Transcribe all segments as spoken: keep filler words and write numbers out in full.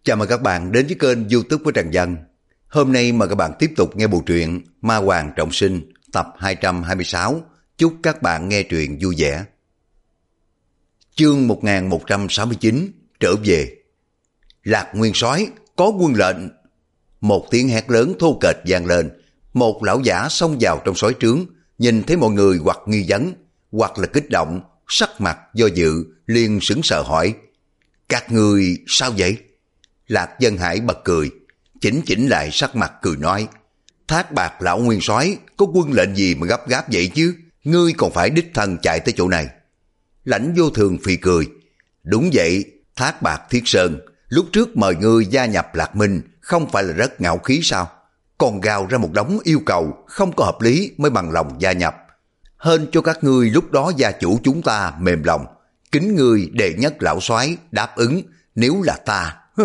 Chào mừng các bạn đến với kênh YouTube của Trần Dân. Hôm nay mời các bạn tiếp tục nghe bộ truyện Ma Hoàng Trọng Sinh tập hai trăm hai mươi sáu. Chúc các bạn nghe truyện vui vẻ. Chương một nghìn một trăm sáu mươi chín, trở về. Lạc Nguyên Soái có quân lệnh. Một tiếng hét lớn thô kệch vang lên. Một lão giả xông vào trong sói trướng, nhìn thấy mọi người hoặc nghi vấn, hoặc là kích động, sắc mặt do dự, liền sững sờ hỏi: các người sao vậy? Lạc Dân Hải bật cười, chỉnh chỉnh lại sắc mặt cười nói: Thác Bạt lão nguyên soái có quân lệnh gì mà gấp gáp vậy chứ? Ngươi còn phải đích thân chạy tới chỗ này. Lãnh Vô Thường phì cười: đúng vậy, Thác Bạt Thiết Sơn lúc trước mời ngươi gia nhập Lạc Minh không phải là rất ngạo khí sao? Còn gào ra một đống yêu cầu không có hợp lý mới bằng lòng gia nhập. Hên cho các ngươi lúc đó gia chủ chúng ta mềm lòng, kính ngươi đệ nhất lão soái đáp ứng. Nếu là ta, hừ.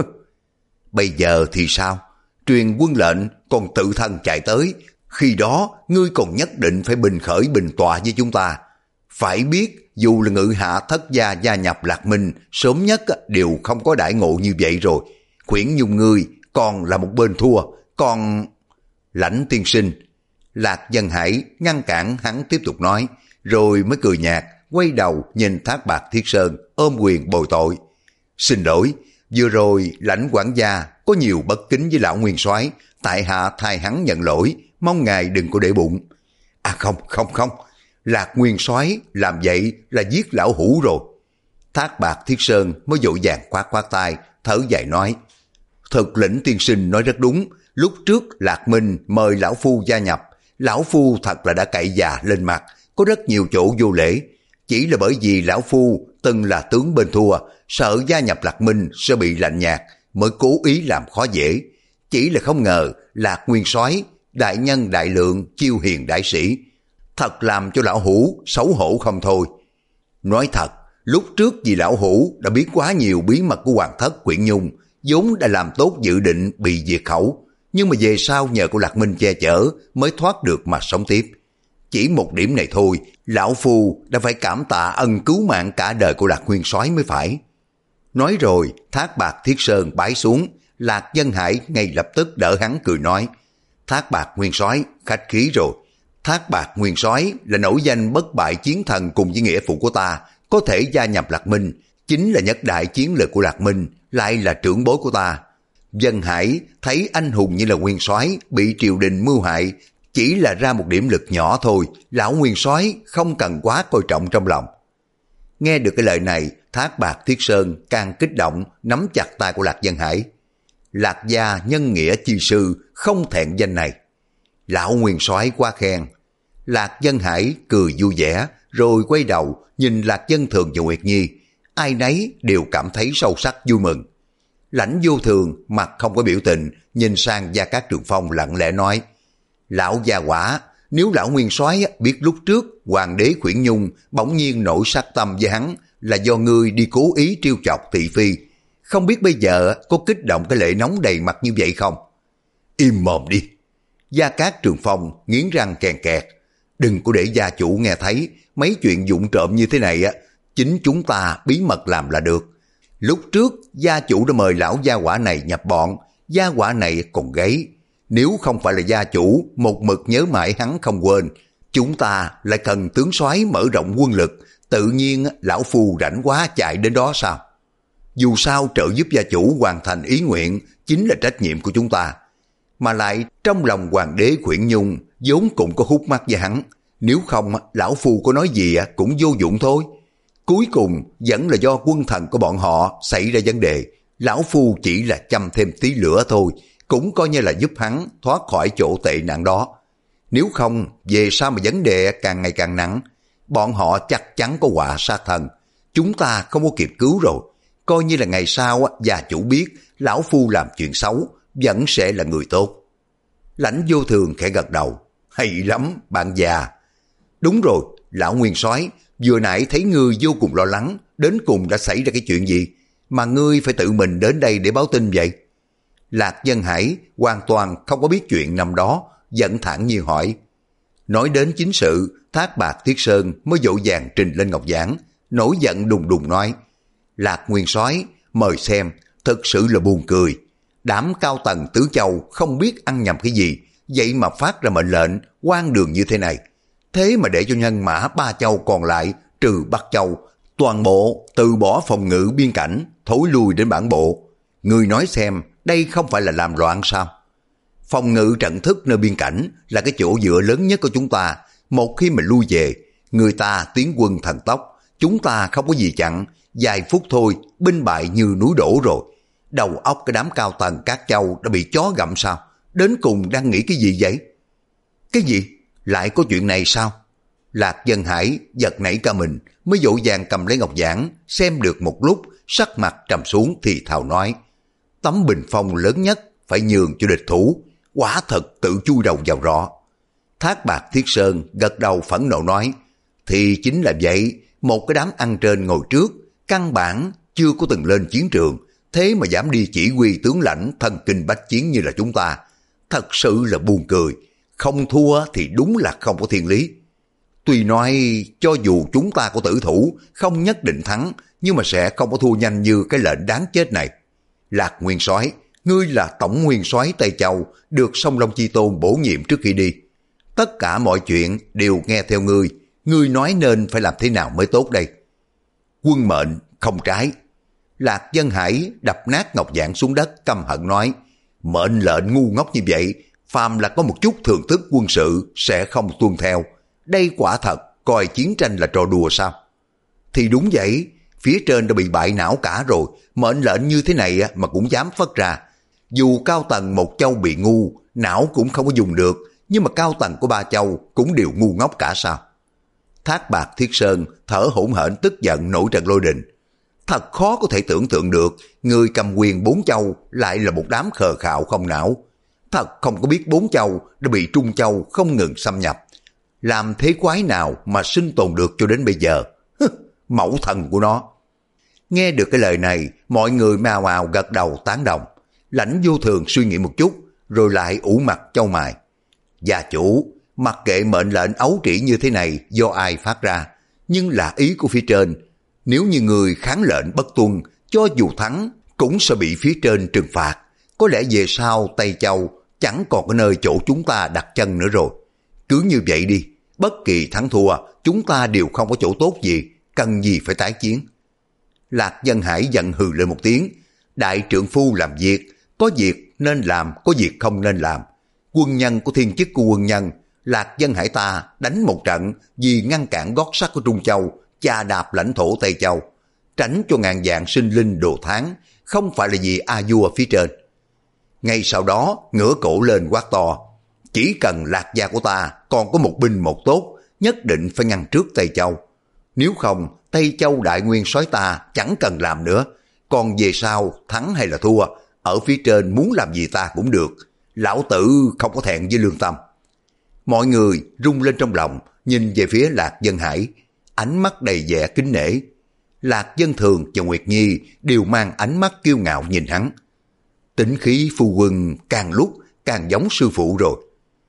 Bây giờ thì sao? Truyền quân lệnh còn tự thân chạy tới, khi đó ngươi còn nhất định phải bình khởi bình tọa với chúng ta. Phải biết dù là ngự hạ thất gia gia nhập Lạc Minh sớm nhất đều không có đãi ngộ như vậy rồi. Khuyển Nhung ngươi còn là một bên thua, còn... Lãnh tiên sinh. Lạc Dân Hải ngăn cản hắn tiếp tục nói, rồi mới cười nhạt, quay đầu nhìn Thác Bạt Thiết Sơn ôm quyền bồi tội. Xin lỗi, vừa rồi Lãnh quản gia có nhiều bất kính với lão nguyên soái, tại hạ thay hắn nhận lỗi, mong ngài đừng có để bụng. À không, không, không, Lạc nguyên soái làm vậy là giết lão hủ rồi. Thác Bạt Thiết Sơn mới vội vàng khoát khoát tay, thở dài nói: Thực Lĩnh tiên sinh nói rất đúng, lúc trước Lạc Minh mời lão phu gia nhập, lão phu thật là đã cậy già lên mặt, có rất nhiều chỗ vô lễ. Chỉ là bởi vì lão phu từng là tướng bên thua, sợ gia nhập Lạc Minh sẽ bị lạnh nhạt, mới cố ý làm khó dễ. Chỉ là không ngờ Lạc nguyên soái đại nhân đại lượng, chiêu hiền đại sĩ, thật làm cho lão hủ xấu hổ không thôi. Nói thật, lúc trước vì lão hủ đã biết quá nhiều bí mật của Hoàng thất Quyển Nhung, vốn đã làm tốt dự định bị diệt khẩu, nhưng mà về sau nhờ của Lạc Minh che chở mới thoát được mà sống tiếp. Chỉ một điểm này thôi, lão phu đã phải cảm tạ ân cứu mạng cả đời của Lạc nguyên soái mới phải. Nói rồi, Thác Bạt Thiết Sơn bái xuống, Lạc Dân Hải ngay lập tức đỡ hắn cười nói: Thác Bạt nguyên soái khách khí rồi. Thác Bạt nguyên soái là nổi danh bất bại chiến thần cùng với nghĩa phụ của ta, có thể gia nhập Lạc Minh, chính là nhất đại chiến lược của Lạc Minh, lại là trưởng bối của ta. Dân Hải thấy anh hùng như là nguyên soái bị triều đình mưu hại, chỉ là ra một điểm lực nhỏ thôi, lão nguyên soái không cần quá coi trọng trong lòng. Nghe được cái lời này, Thác Bạt Thiết Sơn càng kích động, nắm chặt tay của Lạc Dân Hải. Lạc gia nhân nghĩa chi sư không thẹn danh này. Lão nguyên soái quá khen. Lạc Dân Hải cười vui vẻ, rồi quay đầu nhìn Lạc Dân Thường và Nguyệt Nhi, ai nấy đều cảm thấy sâu sắc vui mừng. Lãnh Vô Thường mặt không có biểu tình, nhìn sang Gia Cát Trường Phong lặng lẽ nói: Lão gia quả, nếu lão nguyên soái biết lúc trước hoàng đế Quyển Nhung bỗng nhiên nổi sát tâm với hắn là do ngươi đi cố ý trêu chọc thị phi, không biết bây giờ có kích động cái lệ nóng đầy mặt như vậy không? Im mồm đi. Gia Cát Trường Phong nghiến răng kèn kẹt. Đừng có để gia chủ nghe thấy mấy chuyện vụng trộm như thế này á, chính chúng ta bí mật làm là được. Lúc trước gia chủ đã mời lão gia quả này nhập bọn, gia quả này còn gáy. Nếu không phải là gia chủ một mực nhớ mãi hắn không quên, chúng ta lại cần tướng soái mở rộng quân lực, tự nhiên lão phu rảnh quá chạy đến đó sao? Dù sao trợ giúp gia chủ hoàn thành ý nguyện chính là trách nhiệm của chúng ta. Mà lại trong lòng hoàng đế Quyển Nhung vốn cũng có hút mắt với hắn, nếu không lão phu có nói gì cũng vô dụng thôi. Cuối cùng vẫn là do quân thần của bọn họ xảy ra vấn đề, lão phu chỉ là châm thêm tí lửa thôi, cũng coi như là giúp hắn thoát khỏi chỗ tệ nạn đó. Nếu không, về sau mà vấn đề càng ngày càng nặng, bọn họ chắc chắn có họa sát thân, chúng ta không có kịp cứu rồi. Coi như là ngày sau gia chủ biết lão phu làm chuyện xấu, vẫn sẽ là người tốt. Lãnh Vô Thường khẽ gật đầu: hay lắm bạn già. Đúng rồi, lão nguyên soái, vừa nãy thấy ngươi vô cùng lo lắng, đến cùng đã xảy ra cái chuyện gì mà ngươi phải tự mình đến đây để báo tin vậy? Lạc Dân Hải hoàn toàn không có biết chuyện năm đó, giận thản nhiên hỏi. Nói đến chính sự, Thác Bạt Thiết Sơn mới vội vàng trình lên ngọc giảng, nổi giận đùng đùng nói: Lạc nguyên soái, mời xem, Thực sự là buồn cười. Đám cao tầng tứ châu không biết ăn nhầm cái gì, vậy mà phát ra mệnh lệnh hoang đường như thế này. Thế mà để cho nhân mã ba châu còn lại trừ Bắc Châu toàn bộ từ bỏ phòng ngự biên cảnh, thối lui đến bản bộ. Người nói xem, đây không phải là làm loạn sao? Phòng ngự trận thức nơi biên cảnh là cái chỗ dựa lớn nhất của chúng ta. Một khi mà lui về, người ta tiến quân thần tốc, chúng ta không có gì chặn, vài phút thôi, binh bại như núi đổ rồi. Đầu óc cái đám cao tầng các châu đã bị chó gặm sao? Đến cùng đang nghĩ cái gì vậy? Cái gì? Lại có chuyện này sao? Lạc Dân Hải giật nảy cả mình, mới vội vàng cầm lấy ngọc giản, xem được một lúc, sắc mặt trầm xuống thì thào nói: tấm bình phong lớn nhất phải nhường cho địch thủ, quả thật tự chui đầu vào rọ. Thác Bạt Thiết Sơn gật đầu phẫn nộ nói: thì chính là vậy, một cái đám ăn trên ngồi trước, căn bản chưa có từng lên chiến trường, thế mà dám đi chỉ huy tướng lãnh thần kinh bách chiến như là chúng ta. Thật sự là buồn cười, không thua thì đúng là không có thiên lý. Tuy nói cho dù chúng ta có tử thủ, không nhất định thắng, nhưng mà sẽ không có thua nhanh như cái lệnh đáng chết này. Lạc Nguyên Soái, ngươi là tổng nguyên soái Tây Châu, được Song Long Chi Tôn bổ nhiệm trước khi đi. Tất cả mọi chuyện đều nghe theo ngươi, ngươi nói nên phải làm thế nào mới tốt đây? Quân mệnh không trái. Lạc Dân Hải đập nát ngọc giản xuống đất, căm hận nói: mệnh lệnh ngu ngốc như vậy, phàm là có một chút thưởng thức quân sự sẽ không tuân theo. Đây quả thật coi chiến tranh là trò đùa sao? Thì đúng vậy, phía trên đã bị bại não cả rồi, mệnh lệnh như thế này mà cũng dám phất ra. Dù cao tầng một châu bị ngu, não cũng không có dùng được, nhưng mà cao tầng của ba châu cũng đều ngu ngốc cả sao? Thác Bạt Thiết Sơn thở hổn hển tức giận nổi trận lôi đình. Thật khó có thể tưởng tượng được, người cầm quyền bốn châu lại là một đám khờ khạo không não. Thật không có biết bốn châu đã bị Trung Châu không ngừng xâm nhập. Làm thế quái nào mà sinh tồn được cho đến bây giờ? Mẫu thần của nó. Nghe được cái lời này, mọi người mào ào gật đầu tán đồng. Lãnh Vô Thường suy nghĩ một chút, rồi lại ủ mặt châu mày. Gia chủ, mặc kệ mệnh lệnh ấu trĩ như thế này do ai phát ra, nhưng là ý của phía trên. Nếu như người kháng lệnh bất tuân, cho dù thắng, cũng sẽ bị phía trên trừng phạt. Có lẽ về sau Tây Châu chẳng còn có nơi chỗ chúng ta đặt chân nữa rồi. Cứ như vậy đi, bất kỳ thắng thua, chúng ta đều không có chỗ tốt gì, cần gì phải tái chiến. Lạc Dân Hải giận hừ lên một tiếng. Đại trượng phu làm việc, có việc nên làm, có việc không nên làm. Quân nhân của thiên chức của quân nhân, Lạc Dân Hải ta đánh một trận vì ngăn cản gót sắt của Trung Châu, chà đạp lãnh thổ Tây Châu, tránh cho ngàn vạn sinh linh đồ tháng, không phải là vì a vua phía trên. Ngay sau đó ngửa cổ lên quát to: chỉ cần Lạc gia của ta còn có một binh một tốt, nhất định phải ngăn trước Tây Châu. Nếu không, Tây Châu đại nguyên soái ta chẳng cần làm nữa. Còn về sau thắng hay là thua, ở phía trên muốn làm gì ta cũng được. Lão tử không có thẹn với lương tâm. Mọi người rung lên trong lòng, nhìn về phía Lạc Dân Hải, ánh mắt đầy vẻ kính nể. Lạc Dân Thường và Nguyệt Nhi đều mang ánh mắt kiêu ngạo nhìn hắn. Tính khí phu quân càng lúc càng giống sư phụ rồi.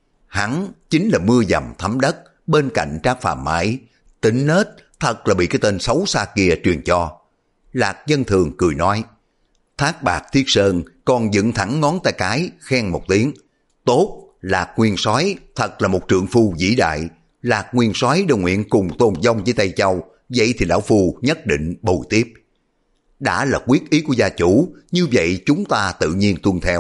Hắn chính là mưa dầm thấm đất, bên cạnh Trác Phàm mãi. Tính nết thật là bị cái tên xấu xa kia truyền cho. Lạc Dân Thường cười nói: Thác Bạt Thiết Sơn còn dựng thẳng ngón tay cái khen một tiếng: tốt, Lạc Nguyên soái thật là một trượng phu vĩ đại. Lạc Nguyên soái đồng nguyện cùng tồn vong với Tây Châu, vậy thì lão phu nhất định bồi tiếp. Đã là quyết ý của gia chủ, như vậy chúng ta tự nhiên tuân theo.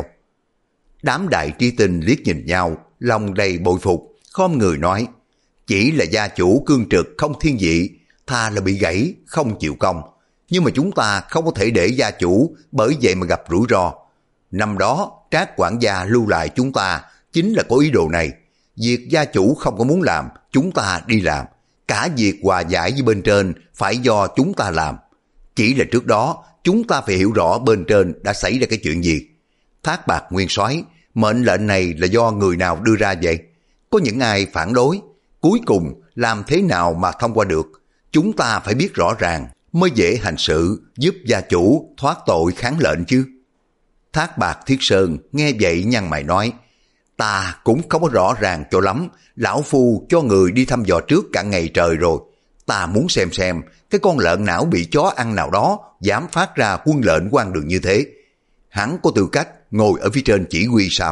Đám đại trí tinh liếc nhìn nhau, lòng đầy bội phục, khom người nói: chỉ là gia chủ cương trực không thiên vị, tha là bị gãy không chịu công. Nhưng mà chúng ta không có thể để gia chủ bởi vậy mà gặp rủi ro. Năm đó Trác quản gia lưu lại chúng ta chính là có ý đồ này. Việc gia chủ không có muốn làm, chúng ta đi làm. Cả việc hòa giải với bên trên phải do chúng ta làm. Chỉ là trước đó chúng ta phải hiểu rõ bên trên đã xảy ra cái chuyện gì. Thác Bạt Nguyên soái, mệnh lệnh này là do người nào đưa ra vậy? Có những ai phản đối? Cuối cùng làm thế nào mà thông qua được? Chúng ta phải biết rõ ràng mới dễ hành sự, giúp gia chủ thoát tội kháng lệnh chứ. Thác Bạt Thiết Sơn nghe vậy nhăn mày nói: ta cũng không có rõ ràng cho lắm, lão phu cho người đi thăm dò trước cả ngày trời rồi. Ta muốn xem xem cái con lợn não bị chó ăn nào đó dám phát ra quân lệnh quan đường như thế. hắn có tư cách ngồi ở phía trên chỉ huy sao?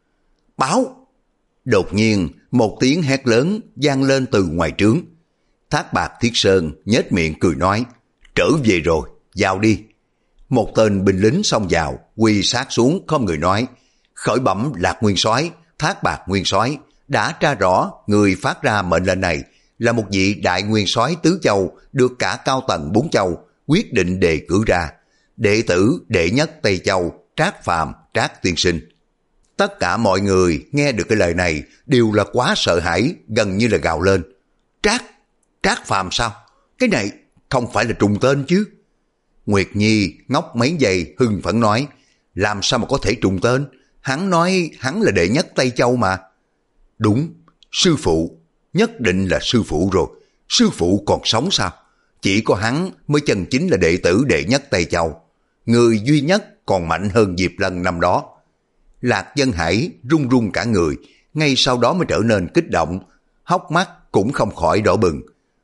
Báo! Đột nhiên, một tiếng hét lớn vang lên từ ngoài trướng. Thác Bạt Thiết Sơn nhếch miệng cười nói, trở về rồi, vào đi. Một tên binh lính xông vào, quỳ sát xuống không người nói, khởi bẩm Lạc Nguyên Soái, Thác Bạt Nguyên Soái đã tra rõ người phát ra mệnh lệnh này là một vị đại nguyên soái tứ châu được cả cao tầng bốn châu quyết định đề cử ra, đệ tử đệ nhất Tây Châu Trác Phàm Trác tiên sinh. Tất cả mọi người nghe được cái lời này đều là quá sợ hãi, gần như là gào lên. Trác, Trác Phàm sao? Cái này không phải là trùng tên chứ? Nguyệt Nhi ngốc mấy giây hưng phấn nói, làm sao mà có thể trùng tên? Hắn nói hắn là đệ nhất Tây Châu mà. Đúng, sư phụ, nhất định là sư phụ rồi. Sư phụ còn sống sao? Chỉ có hắn mới chân chính là đệ tử đệ nhất Tây Châu. Người duy nhất còn mạnh hơn Diệp Lân năm đó. Lạc Dân Hải run run cả người, ngay sau đó mới trở nên kích động, hốc mắt cũng không khỏi đỏ bừng.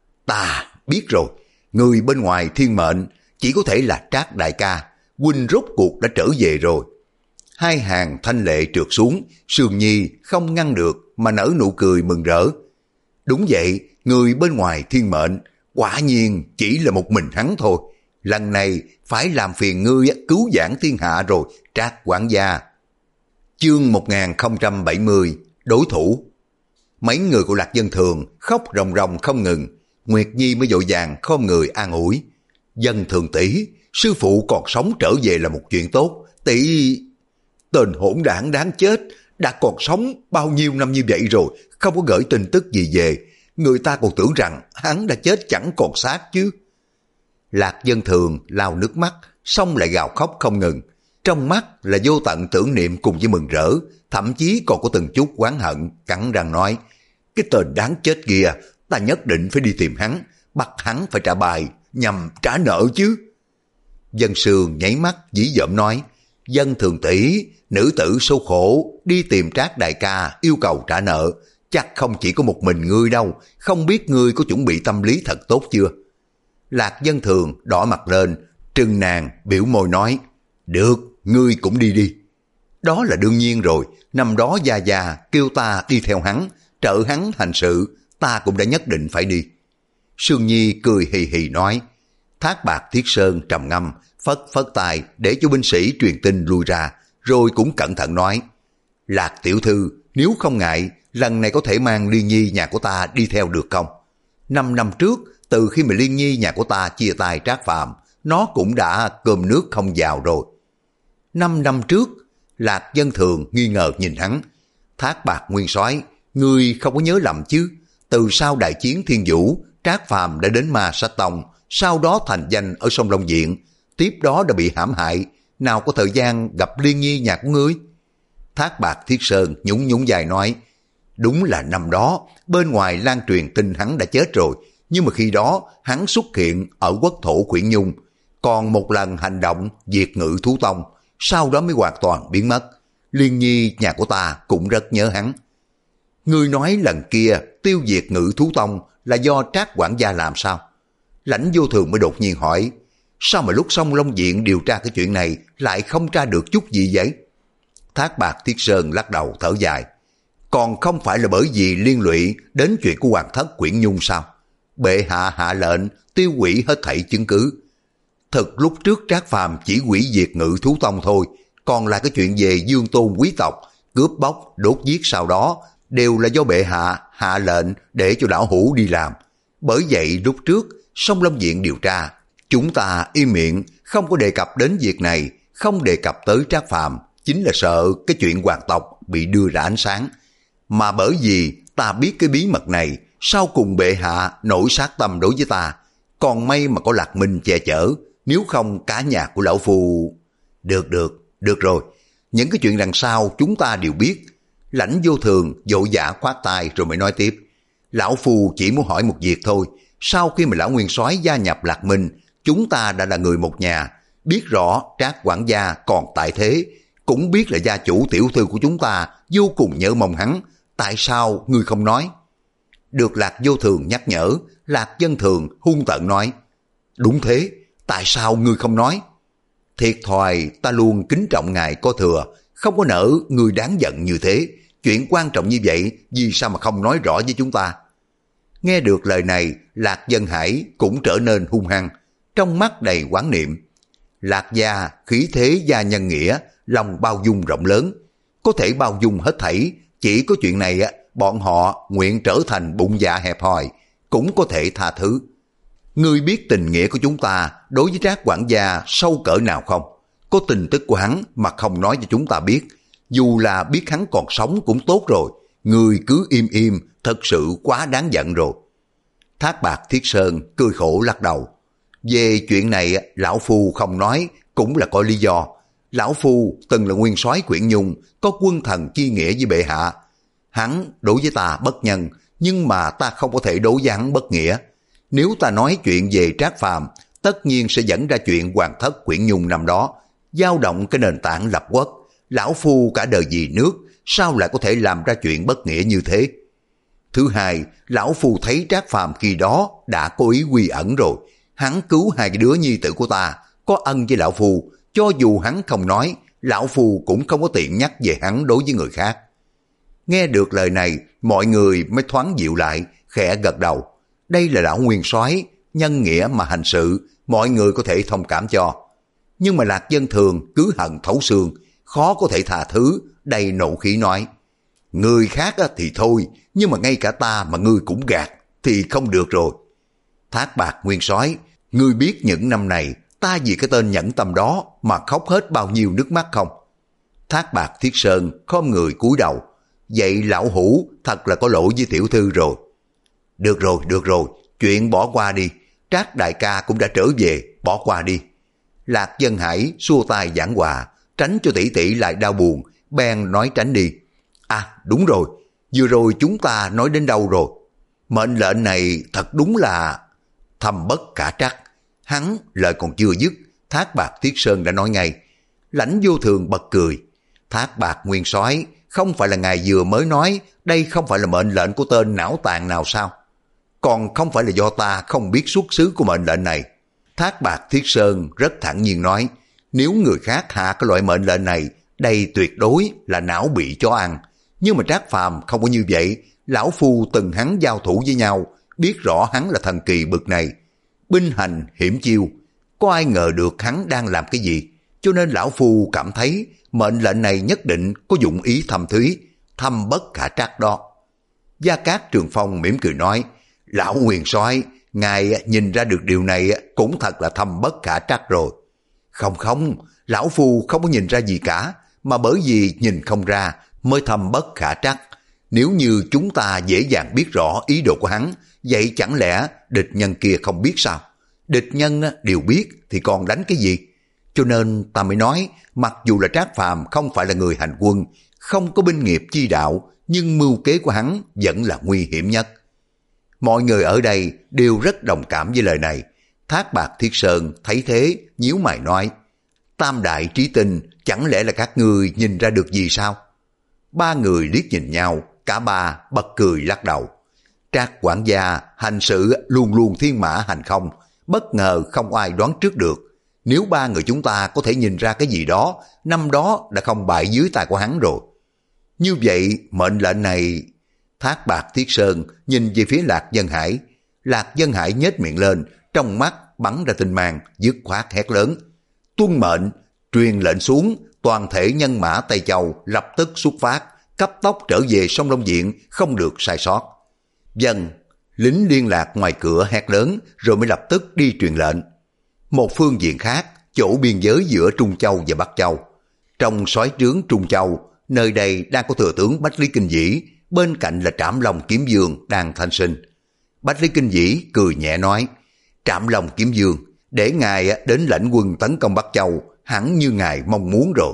Ta biết rồi, người bên ngoài thiên mệnh chỉ có thể là Trác đại ca, huynh rốt cuộc đã trở về rồi. Hai hàng thanh lệ trượt xuống, Sương Nhi không ngăn được mà nở nụ cười mừng rỡ. Đúng vậy, người bên ngoài thiên mệnh, quả nhiên chỉ là một mình hắn thôi. Lần này phải làm phiền ngươi cứu vãn thiên hạ rồi, Trác quản gia. Chương một nghìn không trăm bảy mươi, đối thủ. Mấy người của Lạc Dân Thường khóc ròng ròng không ngừng, Nguyệt Nhi mới vội vàng khom người an ủi. Dân Thường tỷ, sư phụ còn sống trở về là một chuyện tốt, tỷ... Tên hỗn đảng đáng chết, đã còn sống bao nhiêu năm như vậy rồi, không có gửi tin tức gì về, người ta còn tưởng rằng hắn đã chết chẳng còn xác chứ. Lạc Dân Thường lau nước mắt, xong lại gào khóc không ngừng. Trong mắt là vô tận tưởng niệm cùng với mừng rỡ, thậm chí còn có từng chút oán hận, cắn răng nói, cái tên đáng chết kia, ta nhất định phải đi tìm hắn, bắt hắn phải trả bài, nhằm trả nợ chứ. Dân Sương nháy mắt dí dỏm nói, Dân Thường tỷ, nữ tử số khổ, đi tìm Trác đại ca yêu cầu trả nợ, chắc không chỉ có một mình ngươi đâu, không biết ngươi có chuẩn bị tâm lý thật tốt chưa? Lạc Dân Thường đỏ mặt lên, trừng nàng biểu môi nói, được, ngươi cũng đi đi. Đó là đương nhiên rồi, năm đó Gia Gia kêu ta đi theo hắn, trợ hắn hành sự, ta cũng đã nhất định phải đi. Sương Nhi cười hì hì nói, Thác Bạt Thiết Sơn trầm ngâm, phất phất tài để cho binh sĩ truyền tin lui ra, rồi cũng cẩn thận nói, Lạc tiểu thư, nếu không ngại, lần này có thể mang Liên Nhi nhà của ta đi theo được không? Năm năm trước, từ khi mà Liên Nhi nhà của ta chia tay Trác Phàm, nó cũng đã cơm nước không vào rồi. Năm năm trước, Lạc Dân Thường nghi ngờ nhìn hắn, Thác Bạt Nguyên Soái, ngươi không có nhớ lầm chứ? Từ sau đại chiến Thiên Vũ, Trác Phàm đã đến Ma Sát Tông, sau đó thành danh ở sông Long Diện, tiếp đó đã bị hãm hại, nào có thời gian gặp Liên Nhi nhà của ngươi? Thác Bạt Thiết Sơn nhún nhún dài nói, đúng là năm đó, bên ngoài lan truyền tin hắn đã chết rồi, nhưng mà khi đó hắn xuất hiện ở quốc thổ Quyển Nhung, còn một lần hành động diệt Ngự Thú Tông, sau đó mới hoàn toàn biến mất. Liên Nhi nhà của ta cũng rất nhớ hắn. Ngươi nói lần kia tiêu diệt Ngự Thú Tông là do Trác quản gia làm sao? Lãnh Vô Thường mới đột nhiên hỏi, sao mà lúc sông Long Diện điều tra cái chuyện này lại không tra được chút gì vậy? Thác Bạt Thiết Sơn lắc đầu thở dài, còn không phải là bởi vì liên lụy đến chuyện của Hoàng thất Quyển Nhung sao? Bệ hạ hạ lệnh tiêu hủy hết thảy chứng cứ. Thực lúc trước Trác Phàm chỉ hủy diệt Ngự Thú Tông thôi, còn là cái chuyện về Dương Tôn quý tộc, cướp bóc, đốt giết sau đó, đều là do bệ hạ hạ lệnh để cho lão hủ đi làm. Bởi vậy lúc trước, sông Long Diện điều tra, chúng ta im miệng, không có đề cập đến việc này, không đề cập tới Trác Phàm, chính là sợ cái chuyện hoàng tộc bị đưa ra ánh sáng. Mà bởi vì ta biết cái bí mật này, sau cùng bệ hạ nổi sát tâm đối với ta, còn may mà có Lạc Minh che chở, nếu không cả nhà của lão phu... Được được, được rồi, những cái chuyện đằng sau chúng ta đều biết. Lãnh Vô Thường vội vã khoát tay rồi mới nói tiếp, lão phu chỉ muốn hỏi một việc thôi, sau khi mà lão nguyên soái gia nhập Lạc Minh, chúng ta đã là người một nhà, biết rõ Trác quản gia còn tại thế, cũng biết là gia chủ tiểu thư của chúng ta vô cùng nhớ mong hắn, tại sao ngươi không nói? Được Lạc Vô Thường nhắc nhở, Lạc Dân Thường hung tợn nói, đúng thế, tại sao ngươi không nói? Thiệt thòi, ta luôn kính trọng ngài có thừa, không có nỡ người đáng giận như thế. Chuyện quan trọng như vậy, vì sao mà không nói rõ với chúng ta? Nghe được lời này, Lạc Dân Hải cũng trở nên hung hăng, trong mắt đầy oán niệm. Lạc gia khí thế gia nhân nghĩa, lòng bao dung rộng lớn, có thể bao dung hết thảy. Chỉ có chuyện này bọn họ nguyện trở thành bụng dạ hẹp hòi, cũng có thể tha thứ. Ngươi biết tình nghĩa của chúng ta đối với Trác quản gia sâu cỡ nào không? Có tin tức của hắn mà không nói cho chúng ta biết, dù là biết hắn còn sống cũng tốt rồi. Ngươi cứ im im, thật sự quá đáng giận rồi. Thác Bạt Thiết Sơn cười khổ lắc đầu. Về chuyện này lão phu không nói cũng là có lý do. Lão phu từng là nguyên soái Quyển Nhung, có quân thần chi nghĩa với bệ hạ. Hắn đối với ta bất nhân, nhưng mà ta không có thể đối với hắn bất nghĩa. Nếu ta nói chuyện về Trác Phàm, tất nhiên sẽ dẫn ra chuyện hoàng thất Quyển Nhung năm đó, dao động cái nền tảng lập quốc. Lão phu cả đời vì nước, sao lại có thể làm ra chuyện bất nghĩa như thế? Thứ hai, lão phu thấy Trác Phàm khi đó đã có ý quy ẩn rồi. Hắn cứu hai cái đứa nhi tử của ta, có ân với lão phu. Cho dù hắn không nói, lão phu cũng không có tiện nhắc về hắn đối với người khác. Nghe được lời này, mọi người mới thoáng dịu lại, khẽ gật đầu. Đây là lão nguyên soái, nhân nghĩa mà hành sự, mọi người có thể thông cảm cho. Nhưng mà Lạc Dân Thường cứ hận thấu xương, khó có thể tha thứ, đầy nộ khí nói. Người khác thì thôi, nhưng mà ngay cả ta mà ngươi cũng gạt, thì không được rồi. Thác Bạt nguyên soái, ngươi biết những năm này, ta vì cái tên nhẫn tâm đó mà khóc hết bao nhiêu nước mắt không? Thác Bạt Thiết Sơn khom người cúi đầu. Vậy lão hủ thật là có lỗi với tiểu thư rồi. Được rồi, được rồi, chuyện bỏ qua đi. Trác đại ca cũng đã trở về, bỏ qua đi. Lạc Dân Hải xua tay giảng hòa, tránh cho tỷ tỷ lại đau buồn, bèn nói tránh đi. À đúng rồi, vừa rồi chúng ta nói đến đâu rồi? Mệnh lệnh này thật đúng là thâm bất khả trắc. Hắn lời còn chưa dứt, Thác Bạt Thiết Sơn đã nói ngay. Lãnh Vô Thường bật cười. Thác Bạt nguyên soái, không phải là ngài vừa mới nói đây không phải là mệnh lệnh của tên não tàn nào sao? Còn không phải là do ta không biết xuất xứ của mệnh lệnh này. Thác Bạt Thiết Sơn rất thản nhiên nói, nếu người khác hạ cái loại mệnh lệnh này, đây tuyệt đối là não bị chó ăn. Nhưng mà Trác Phàm không có như vậy. Lão phu từng hắn giao thủ với nhau, biết rõ hắn là thần kỳ bực này. Binh hành hiểm chiêu, có ai ngờ được hắn đang làm cái gì. Cho nên lão phu cảm thấy mệnh lệnh này nhất định có dụng ý thâm thúy, thâm bất khả trắc đó. Gia Cát Trường Phong mỉm cười nói, lão nguyên soái, ngài nhìn ra được điều này cũng thật là thâm bất khả trắc rồi. Không không, lão phu không có nhìn ra gì cả, mà bởi vì nhìn không ra mới thâm bất khả trắc. Nếu như chúng ta dễ dàng biết rõ ý đồ của hắn, vậy chẳng lẽ địch nhân kia không biết sao? Địch nhân đều biết thì còn đánh cái gì? Cho nên ta mới nói, mặc dù là Trác Phàm không phải là người hành quân, không có binh nghiệp chi đạo, nhưng mưu kế của hắn vẫn là nguy hiểm nhất. Mọi người ở đây đều rất đồng cảm với lời này. Thác Bạt Thiết Sơn thấy thế, nhíu mày nói, tam đại trí tinh, chẳng lẽ là các ngươi nhìn ra được gì sao? Ba người liếc nhìn nhau, cả ba bật cười lắc đầu. Trác quản gia hành sự luôn luôn thiên mã hành không, bất ngờ không ai đoán trước được. Nếu ba người chúng ta có thể nhìn ra cái gì đó, năm đó đã không bại dưới tay của hắn rồi. Như vậy mệnh lệnh này... Thác Bạt Thiết Sơn nhìn về phía Lạc Dân Hải. Lạc Dân Hải nhếch miệng lên, trong mắt bắn ra tinh mang, dứt khoát hét lớn. Tuân mệnh, truyền lệnh xuống, toàn thể nhân mã Tây Châu lập tức xuất phát, cấp tốc trở về sông Long Diện, không được sai sót. Dân, lính liên lạc ngoài cửa hét lớn, rồi mới lập tức đi truyền lệnh. Một phương diện khác, chỗ biên giới giữa Trung Châu và Bắc Châu. Trong soái trướng Trung Châu, nơi đây đang có thừa tướng Bách Lý Kinh Dĩ, bên cạnh là Trảm Long Kiếm Dương đang thanh sinh. Bách Lý Kinh Dĩ cười nhẹ nói, Trảm Long Kiếm Dương, để ngài đến lãnh quân tấn công Bắc Châu, hẳn như ngài mong muốn rồi.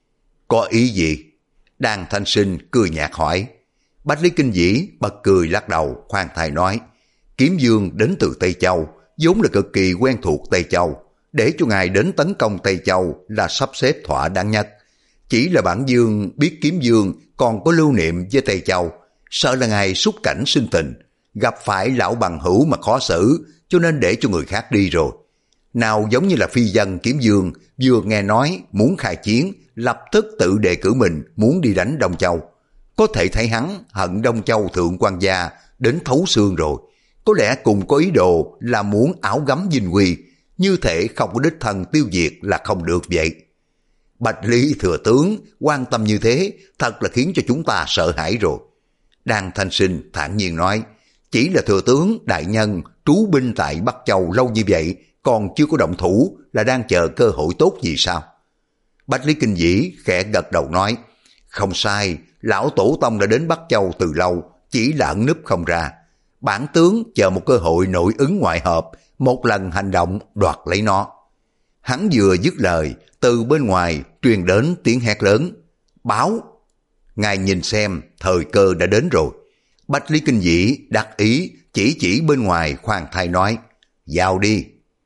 Có ý gì? Đan Thanh Sinh cười nhạt hỏi. Bách Lý Kinh Dĩ bật cười lắc đầu, khoan thai nói, Kiếm Dương đến từ Tây Châu, vốn là cực kỳ quen thuộc Tây Châu, để cho ngài đến tấn công Tây Châu là sắp xếp thỏa đáng nhất. Chỉ là bản Dương biết Kiếm Dương còn có lưu niệm với Tây Châu, sợ là ngài xúc cảnh sinh tình, gặp phải lão bằng hữu mà khó xử, cho nên để cho người khác đi rồi. nào giống như là phi dân Kiếm Dương vừa nghe nói muốn khai chiến, lập tức tự đề cử mình muốn đi đánh Đông Châu. Có thể thấy hắn hận Đông Châu thượng quan gia đến thấu xương rồi. Có lẽ cùng có ý đồ là muốn áo gấm dinh quy, như thể không có đích thân tiêu diệt là không được vậy. Bạch Lý thừa tướng quan tâm như thế, thật là khiến cho chúng ta sợ hãi rồi. Đan Thanh Sinh thản nhiên nói, chỉ là thừa tướng đại nhân trú binh tại Bắc Châu lâu như vậy, còn chưa có động thủ, là đang chờ cơ hội tốt gì sao? Bạch Lý Kinh Vĩ khẽ gật đầu nói, không sai, lão tổ tông đã đến Bắc Châu từ lâu, chỉ là ẩn núp không ra. Bản tướng chờ một cơ hội nội ứng ngoại hợp, một lần hành động đoạt lấy nó. Hắn vừa dứt lời, từ bên ngoài truyền đến tiếng hét lớn, báo. Ngài nhìn xem, thời cơ đã đến rồi. Bạch Lý Kinh Vĩ đắc ý chỉ chỉ bên ngoài khoan thai nói, vào đi.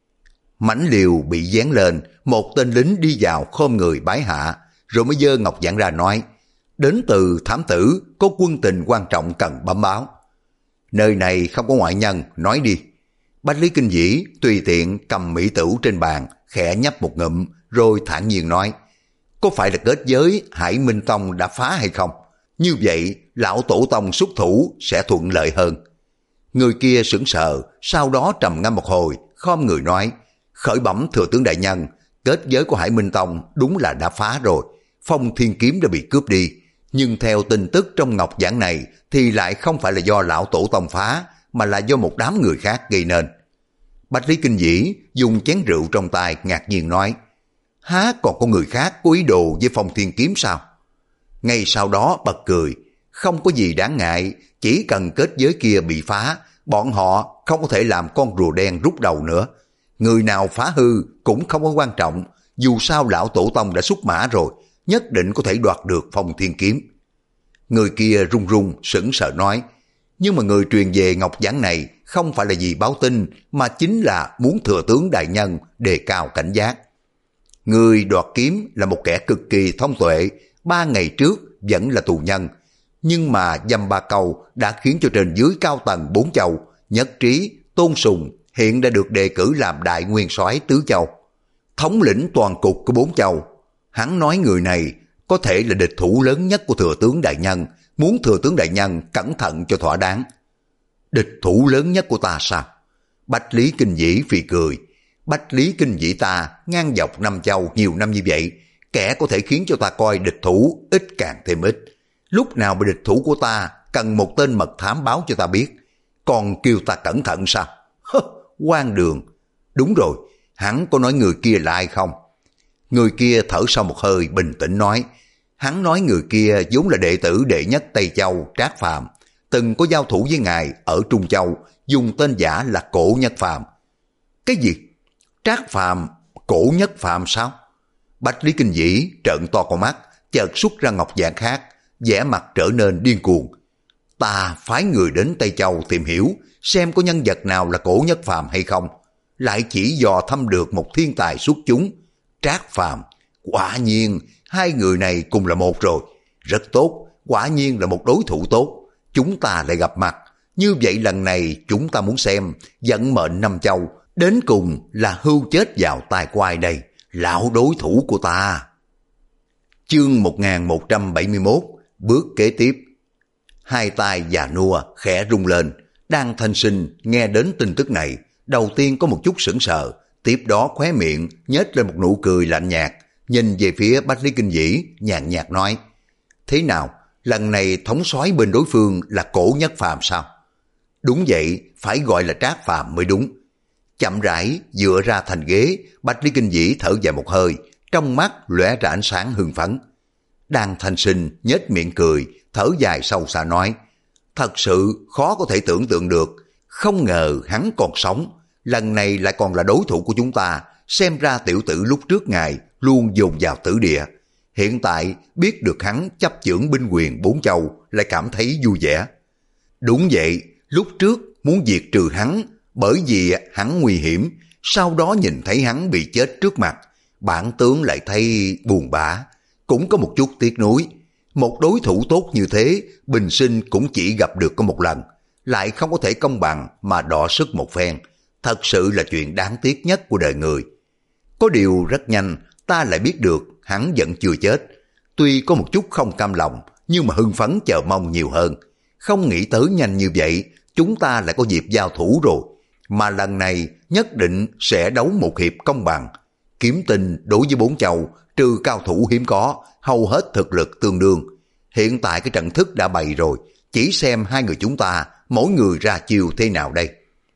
Mảnh liều bị dán lên, một tên lính đi vào khom người bái hạ, rồi mới giơ ngọc giản ra nói, đến từ thám tử, có quân tình quan trọng cần bẩm báo. Nơi này không có ngoại nhân, nói đi. Bạch Lý Kinh Vĩ tùy tiện cầm mỹ tửu trên bàn, khẽ nhấp một ngụm, rồi thản nhiên nói, có phải là kết giới Hải Minh Tông đã phá hay không? Như vậy, lão tổ tông xuất thủ sẽ thuận lợi hơn. Người kia sững sờ, sau đó trầm ngâm một hồi, khom người nói, khởi bẩm thừa tướng đại nhân, kết giới của Hải Minh Tông đúng là đã phá rồi, Phong Thiên Kiếm đã bị cướp đi, nhưng theo tin tức trong ngọc giản này thì lại không phải là do lão tổ tông phá, mà là do một đám người khác gây nên. Bạch Lý Kinh Vĩ dùng chén rượu trong tay ngạc nhiên nói, há còn có người khác có ý đồ với Phong Thiên Kiếm sao? Ngay sau đó bật cười, không có gì đáng ngại, chỉ cần kết giới kia bị phá, bọn họ không có thể làm con rùa đen rút đầu nữa. Người nào phá hư cũng không có quan trọng, dù sao lão tổ tông đã xuất mã rồi, nhất định có thể đoạt được Phong Thiên Kiếm. Người kia run run sững sờ nói, nhưng mà người truyền về ngọc giản này không phải là vì báo tin, mà chính là muốn thừa tướng đại nhân đề cao cảnh giác. Người đoạt kiếm là một kẻ cực kỳ thông tuệ, ba ngày trước vẫn là tù nhân, nhưng mà dăm ba câu đã khiến cho trên dưới cao tầng bốn châu nhất trí tôn sùng, hiện đã được đề cử làm đại nguyên soái tứ châu, thống lĩnh toàn cục của bốn châu. Hắn nói người này có thể là địch thủ lớn nhất của thừa tướng đại nhân, muốn thừa tướng đại nhân cẩn thận cho thỏa đáng. Địch thủ lớn nhất của ta sao? Bạch Lý Kinh Vĩ phì cười. Bạch Lý Kinh Vĩ ta ngang dọc năm châu nhiều năm như vậy, kẻ có thể khiến cho ta coi địch thủ ít càng thêm ít. Lúc nào mà địch thủ của ta cần một tên mật thám báo cho ta biết, còn kêu ta cẩn thận sao? Hơ, hoang đường. Đúng rồi, hắn có nói người kia là ai không? Người kia thở sau một hơi bình tĩnh nói, hắn nói người kia vốn là đệ tử đệ nhất Tây Châu Trác Phàm, từng có giao thủ với ngài ở Trung Châu, dùng tên giả là Cổ Nhất Phàm. Cái gì? Trác Phàm, Cổ Nhất Phàm sao? Bạch Lý Kinh Vĩ trợn to con mắt, chợt xuất ra ngọc giản khác, vẻ mặt trở nên điên cuồng. Ta phái người đến Tây Châu tìm hiểu, xem có nhân vật nào là Cổ Nhất Phàm hay không, lại chỉ dò thăm được một thiên tài xuất chúng, Trác Phàm. Quả nhiên, hai người này cùng là một rồi. Rất tốt, quả nhiên là một đối thủ tốt. Chúng ta lại gặp mặt. Như vậy lần này chúng ta muốn xem vận mệnh năm châu, đến cùng là hưu chết vào tay của ai đây? Lão đối thủ của ta. Chương một nghìn một trăm bảy mươi mốt, bước kế tiếp. Hai tay già nua khẽ rung lên. Đan Thanh Sinh nghe đến tin tức này, đầu tiên có một chút sững sờ, tiếp đó khóe miệng nhếch lên một nụ cười lạnh nhạt, nhìn về phía Bạch Lý Kinh Vĩ, nhàn nhạt nói, thế nào, lần này thống soái bên đối phương là Cổ Nhất Phàm sao? Đúng vậy, phải gọi là Trác Phàm mới đúng. Chậm rãi dựa ra thành ghế, Bạch Lý Kinh Vĩ thở dài một hơi, trong mắt lóe ra ánh sáng hưng phấn. Đan Thanh Sinh nhếch miệng cười, thở dài sâu xa nói, thật sự khó có thể tưởng tượng được, không ngờ hắn còn sống, lần này lại còn là đối thủ của chúng ta. Xem ra tiểu tử lúc trước ngài luôn dồn vào tử địa, hiện tại biết được hắn chấp chưởng binh quyền bốn châu lại cảm thấy vui vẻ. Đúng vậy, lúc trước muốn diệt trừ hắn, bởi vì hắn nguy hiểm, sau đó nhìn thấy hắn bị chết trước mặt, bản tướng lại thấy buồn bã, cũng có một chút tiếc nuối. Một đối thủ tốt như thế, bình sinh cũng chỉ gặp được có một lần, lại không có thể công bằng mà đọ sức một phen, thật sự là chuyện đáng tiếc nhất của đời người. Có điều rất nhanh ta lại biết được hắn vẫn chưa chết. Tuy có một chút không cam lòng, nhưng mà hưng phấn chờ mong nhiều hơn. Không nghĩ tới nhanh như vậy, chúng ta lại có dịp giao thủ rồi. Mà lần này nhất định sẽ đấu một hiệp công bằng. Kiếm Tinh đối với bốn châu, trừ cao thủ hiếm có, hầu hết thực lực tương đương. Hiện tại cái trận thức đã bày rồi, chỉ xem hai người chúng ta, mỗi người ra chiêu thế nào đây.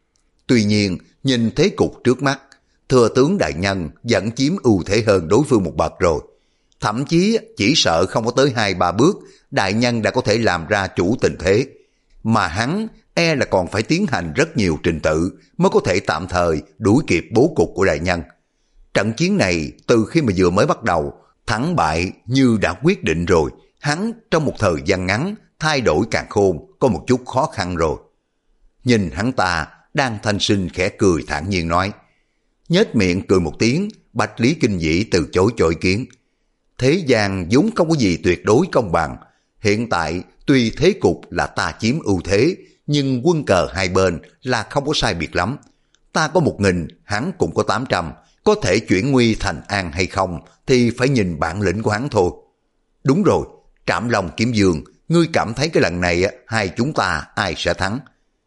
Tuy nhiên, nhìn thế cục trước mắt, thừa tướng đại nhân vẫn chiếm ưu thế hơn đối phương một bậc rồi. Thậm chí chỉ sợ không có tới hai ba bước, đại nhân đã có thể làm ra chủ tình thế. Mà hắn e là còn phải tiến hành rất nhiều trình tự mới có thể tạm thời đuổi kịp bố cục của đại nhân. Trận chiến này từ khi mà vừa mới bắt đầu, thắng bại như đã quyết định rồi. Hắn trong một thời gian ngắn thay đổi càn khôn có một chút khó khăn rồi. Nhìn hắn ta, Đan Thanh Sinh khẽ cười thản nhiên nói. Nhếch miệng cười một tiếng, Bạch Lý Kinh Vĩ từ chối cho ý kiến. Thế gian vốn không có gì tuyệt đối công bằng. Hiện tại tuy thế cục là ta chiếm ưu thế, nhưng quân cờ hai bên là không có sai biệt lắm. Ta có một nghìn, hắn cũng có tám trăm. Có thể chuyển nguy thành an hay không thì phải nhìn bản lĩnh của hắn thôi. Đúng rồi, Trảm Long Kiếm Dương, ngươi cảm thấy cái lần này hai chúng ta ai sẽ thắng?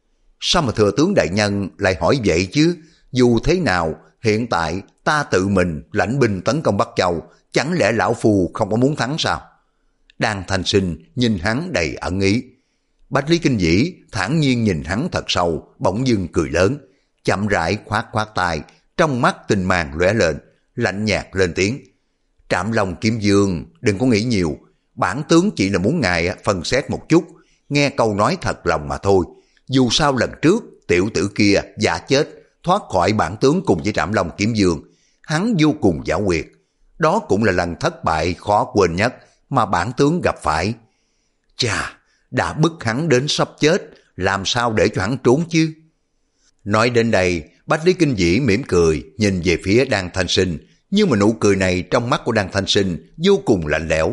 Sao mà thừa tướng đại nhân lại hỏi vậy chứ? Dù thế nào, hiện tại ta tự mình lãnh binh tấn công Bắc Châu, chẳng lẽ lão phù không có muốn thắng sao? Đan Thanh Sinh nhìn hắn đầy ẩn ý. Bạch Lý Kinh Vĩ thản nhiên nhìn hắn thật sâu, bỗng dưng cười lớn, chậm rãi khoát khoát tay, trong mắt tinh mang lóe lên, lạnh nhạt lên tiếng. Trảm Long Kiếm Dương, đừng có nghĩ nhiều, bản tướng chỉ là muốn ngài phân xét một chút, nghe câu nói thật lòng mà thôi. Dù sao lần trước tiểu tử kia giả chết, thoát khỏi bản tướng cùng với Trảm Long Kiếm Dương, hắn vô cùng giảo quyệt. Đó cũng là lần thất bại khó quên nhất mà bản tướng gặp phải. Chà, đã bức hắn đến sắp chết, làm sao để cho hắn trốn chứ? Nói đến đây, Bạch Lý Kinh Vĩ mỉm cười, nhìn về phía Đan Thanh Sinh, nhưng mà nụ cười này trong mắt của Đan Thanh Sinh vô cùng lạnh lẽo.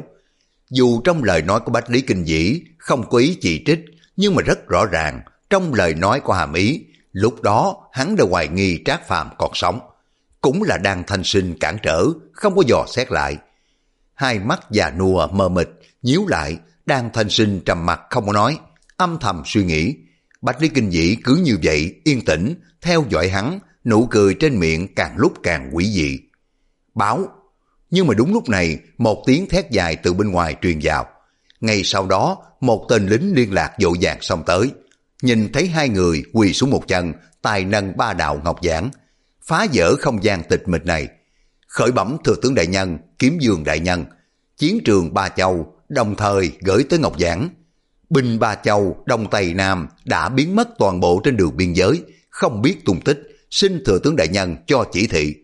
Dù trong lời nói của Bạch Lý Kinh Vĩ không có ý chỉ trích, nhưng mà rất rõ ràng, trong lời nói có hàm ý, lúc đó hắn đã hoài nghi Trác Phàm còn sống. Cũng là Đan Thanh Sinh cản trở, không có dò xét lại. Hai mắt già nua mờ mịt, nhíu lại, Đan Thanh Sinh trầm mặt không có nói, âm thầm suy nghĩ. Bạch Lý Kinh Vĩ cứ như vậy yên tĩnh, theo dõi hắn, nụ cười trên miệng càng lúc càng quỷ dị. Báo! Nhưng mà đúng lúc này, một tiếng thét dài từ bên ngoài truyền vào. Ngay sau đó, một tên lính liên lạc vội vàng xông tới. Nhìn thấy hai người quỳ xuống một chân, tay nâng ba đạo ngọc giản, phá vỡ không gian tịch mịch này. Khởi bẩm thừa tướng đại nhân, Kiếm Dương đại nhân, chiến trường Ba Châu đồng thời gửi tới ngọc giản. Binh Ba Châu Đông Tây Nam đã biến mất toàn bộ trên đường biên giới, không biết tung tích, xin thừa tướng đại nhân cho chỉ thị.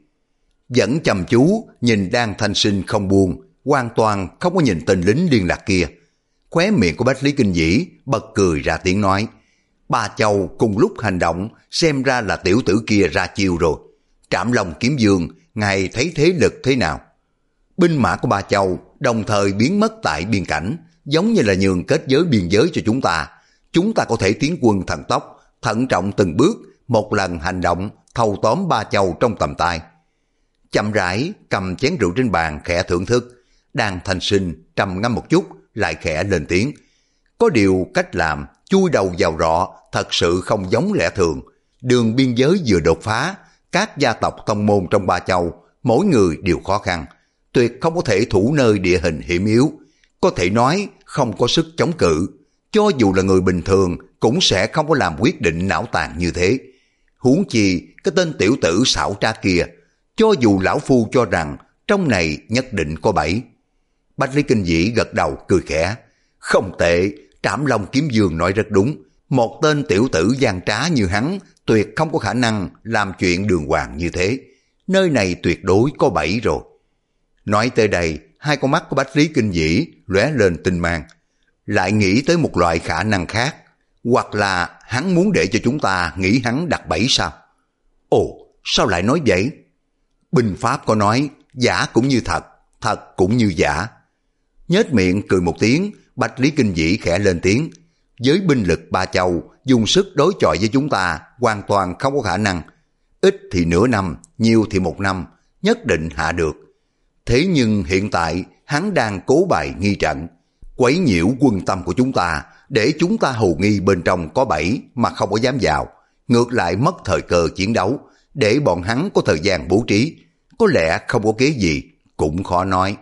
Vẫn chăm chú nhìn Đan Thanh Sinh không buông, hoàn toàn không có nhìn tên lính liên lạc kia. Khóe miệng của Bạch Lý Kinh Vĩ bật cười ra tiếng nói, Ba Châu cùng lúc hành động, xem ra là tiểu tử kia ra chiêu rồi. Trảm Long Kiếm Dương, ngài thấy thế lực thế nào? Binh mã của Ba Châu đồng thời biến mất tại biên cảnh, giống như là nhường kết giới biên giới cho chúng ta. Chúng ta có thể tiến quân thần tốc, thận trọng từng bước, một lần hành động, thâu tóm Ba Châu trong tầm tay. Chậm rãi cầm chén rượu trên bàn khẽ thưởng thức. Đan Thanh Sinh trầm ngâm một chút, lại khẽ lên tiếng. Có điều cách làm chui đầu vào rọ thật sự không giống lẽ thường. Đường biên giới vừa đột phá, các gia tộc tông môn trong Ba Châu, mỗi người đều khó khăn, tuyệt không có thể thủ nơi địa hình hiểm yếu. Có thể nói không có sức chống cự. Cho dù là người bình thường cũng sẽ không có làm quyết định não tàn như thế. Huống chi cái tên tiểu tử xảo trá kia, cho dù lão phu cho rằng trong này nhất định có bẫy. Bạch Lý Kinh Vĩ gật đầu cười khẽ. Không tệ, Trảm Long Kiếm Dương nói rất đúng. Một tên tiểu tử gian trá như hắn tuyệt không có khả năng làm chuyện đường hoàng như thế. Nơi này tuyệt đối có bẫy rồi. Nói tới đây, hai con mắt của Bạch Lý Kinh Vĩ lóe lên tinh mang. Lại nghĩ tới một loại khả năng khác. Hoặc là hắn muốn để cho chúng ta nghĩ hắn đặt bẫy sao? Ồ, sao lại nói vậy? Binh pháp có nói, giả cũng như thật, thật cũng như giả. Nhếch miệng cười một tiếng, Bạch Lý Kinh Vĩ khẽ lên tiếng. Với binh lực Ba Châu, dùng sức đối chọi với chúng ta hoàn toàn không có khả năng. Ít thì nửa năm, nhiều thì một năm, nhất định hạ được. Thế nhưng hiện tại hắn đang cố bày nghi trận, quấy nhiễu quân tâm của chúng ta, để chúng ta hồ nghi bên trong có bẫy mà không có dám vào, ngược lại mất thời cơ chiến đấu, để bọn hắn có thời gian bố trí. Có lẽ không có kế gì, cũng khó nói.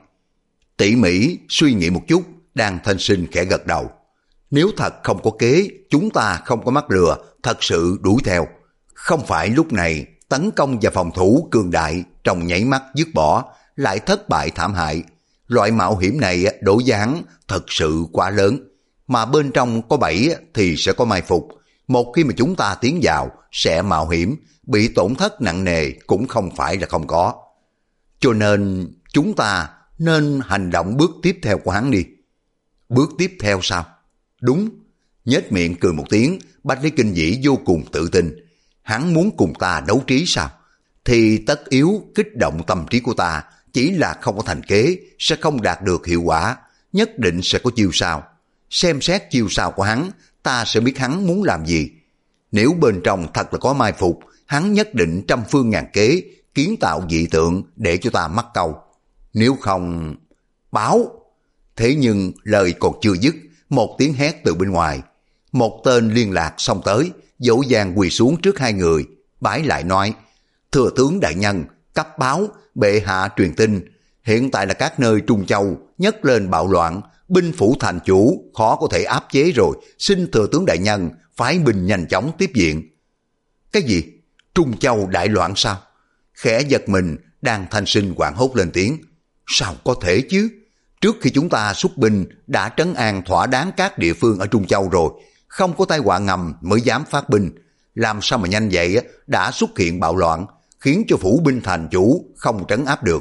Tỉ mỉ suy nghĩ một chút, Đan Thanh Sinh khẽ gật đầu. Nếu thật không có kế, chúng ta không có mắc lừa, thật sự đuổi theo. Không phải lúc này tấn công và phòng thủ cường đại trong nháy mắt dứt bỏ, lại thất bại thảm hại. Loại mạo hiểm này đối với hắn thật sự quá lớn. Mà bên trong có bẫy thì sẽ có mai phục. Một khi mà chúng ta tiến vào, sẽ mạo hiểm, bị tổn thất nặng nề cũng không phải là không có. Cho nên chúng ta nên hành động bước tiếp theo của hắn đi. Bước tiếp theo sao? Đúng. Nhếch miệng cười một tiếng, Bách Lý Kinh Vĩ vô cùng tự tin. Hắn muốn cùng ta đấu trí sao? Thì tất yếu kích động tâm trí của ta, chỉ là không có thành kế, sẽ không đạt được hiệu quả, nhất định sẽ có chiêu sao. Xem xét chiêu sao của hắn, ta sẽ biết hắn muốn làm gì. Nếu bên trong thật là có mai phục, hắn nhất định trăm phương ngàn kế, kiến tạo dị tượng để cho ta mắc câu. Nếu không... Báo! Thế nhưng lời còn chưa dứt, một tiếng hét từ bên ngoài. Một tên liên lạc xông tới, dỗ dàng quỳ xuống trước hai người, bái lại nói: Thừa tướng đại nhân, cấp báo, bệ hạ truyền tin, hiện tại là các nơi Trung Châu nhấc lên bạo loạn, binh phủ thành chủ khó có thể áp chế rồi, xin thừa tướng đại nhân phái binh nhanh chóng tiếp viện. Cái gì? Trung Châu đại loạn sao? Khẽ giật mình, Đan Thanh Sinh hoảng hốt lên tiếng. Sao có thể chứ? Trước khi chúng ta xuất binh đã trấn an thỏa đáng các địa phương ở Trung Châu rồi, không có tai họa ngầm mới dám phát binh. Làm sao mà nhanh vậy đã xuất hiện bạo loạn, khiến cho phủ binh thành chủ không trấn áp được.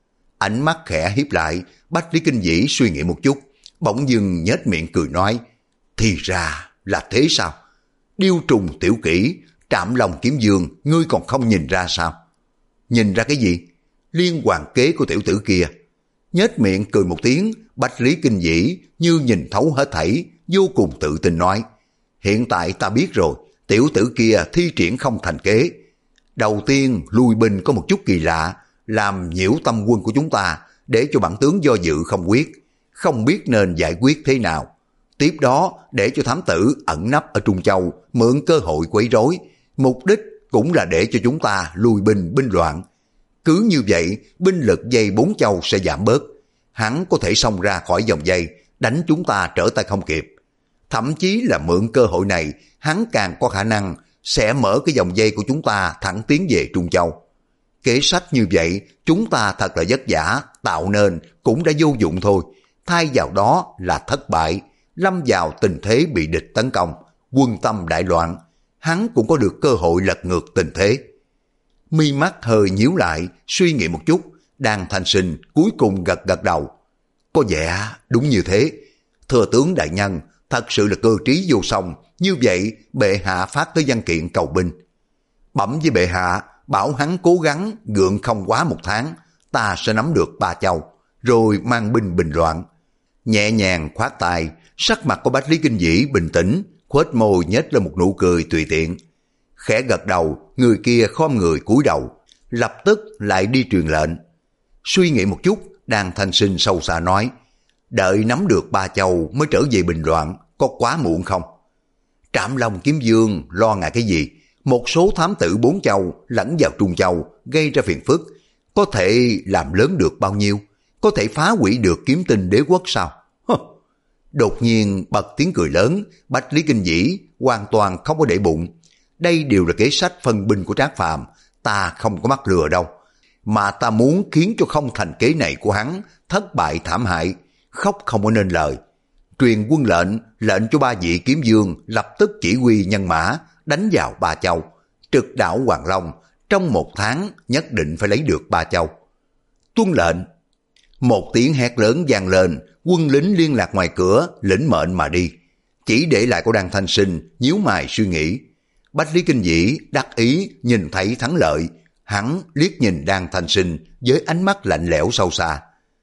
Ánh mắt khẽ hiếp lại, Bách Lý Kinh Vĩ suy nghĩ một chút, bỗng dưng nhếch miệng cười nói: Thì ra là thế sao? Điêu trùng tiểu kỹ, Trạm Long Kiếm Dương, ngươi còn không nhìn ra sao? Nhìn ra cái gì? Liên hoàn kế của tiểu tử kia. Nhếch miệng cười một tiếng, Bách Lý Kinh Vĩ như nhìn thấu hết thảy, vô cùng tự tin nói: Hiện tại ta biết rồi, tiểu tử kia thi triển không thành kế. Đầu tiên lui binh có một chút kỳ lạ, làm nhiễu tâm quân của chúng ta, để cho bản tướng do dự không quyết, không biết nên giải quyết thế nào. Tiếp đó để cho thám tử ẩn nấp ở Trung Châu mượn cơ hội quấy rối, mục đích cũng là để cho chúng ta lui binh binh loạn. Cứ như vậy, binh lực dây bốn châu sẽ giảm bớt, hắn có thể xông ra khỏi vòng dây, đánh chúng ta trở tay không kịp. Thậm chí là mượn cơ hội này, hắn càng có khả năng sẽ mở cái vòng dây của chúng ta thẳng tiến về Trung Châu. Kế sách như vậy, chúng ta thật là vất vả tạo nên cũng đã vô dụng thôi, thay vào đó là thất bại, lâm vào tình thế bị địch tấn công, quân tâm đại loạn, hắn cũng có được cơ hội lật ngược tình thế. Mi mắt hơi nhíu lại, suy nghĩ một chút, Đan Thanh Sinh cuối cùng gật gật đầu. Có vẻ đúng như thế. Thừa tướng đại nhân, thật sự là cơ trí vô song, như vậy bệ hạ phát tới văn kiện cầu binh. Bẩm với bệ hạ, bảo hắn cố gắng gượng không quá một tháng, ta sẽ nắm được Ba Châu, rồi mang binh bình loạn. Nhẹ nhàng khoát tay, sắc mặt của Bách Lý Kinh Vĩ bình tĩnh, khuếch môi nhếch lên một nụ cười tùy tiện. Khẽ gật đầu, người kia khom người cúi đầu, lập tức lại đi truyền lệnh. Suy nghĩ một chút, Đan Thanh Sinh sâu xa nói: Đợi nắm được Ba Châu mới trở về bình loạn, có quá muộn không? Trạm Long Kiếm Dương lo ngại cái gì? Một số thám tử bốn châu lẫn vào Trung Châu gây ra phiền phức, có thể làm lớn được bao nhiêu? Có thể phá hủy được kiếm tinh đế quốc sao? Hơ. Đột nhiên bật tiếng cười lớn, Bách Lý Kinh Vĩ hoàn toàn không có để bụng. Đây đều là kế sách phân binh của Trác Phàm, ta không có mắc lừa đâu. Mà ta muốn khiến cho không thành kế này của hắn thất bại thảm hại, khóc không có nên lời. Truyền quân lệnh, lệnh cho ba vị kiếm dương lập tức chỉ huy nhân mã đánh vào Ba Châu, trực đảo Hoàng Long, trong một tháng nhất định phải lấy được Ba Châu. Tuân lệnh. Một tiếng hét lớn vang lên, quân lính liên lạc ngoài cửa lĩnh mệnh mà đi, chỉ để lại của Đan Thanh Sinh nhíu mày suy nghĩ. Bách Lý Kinh Vĩ đắc ý nhìn thấy thắng lợi, hắn liếc nhìn Đan Thanh Sinh với ánh mắt lạnh lẽo sâu xa.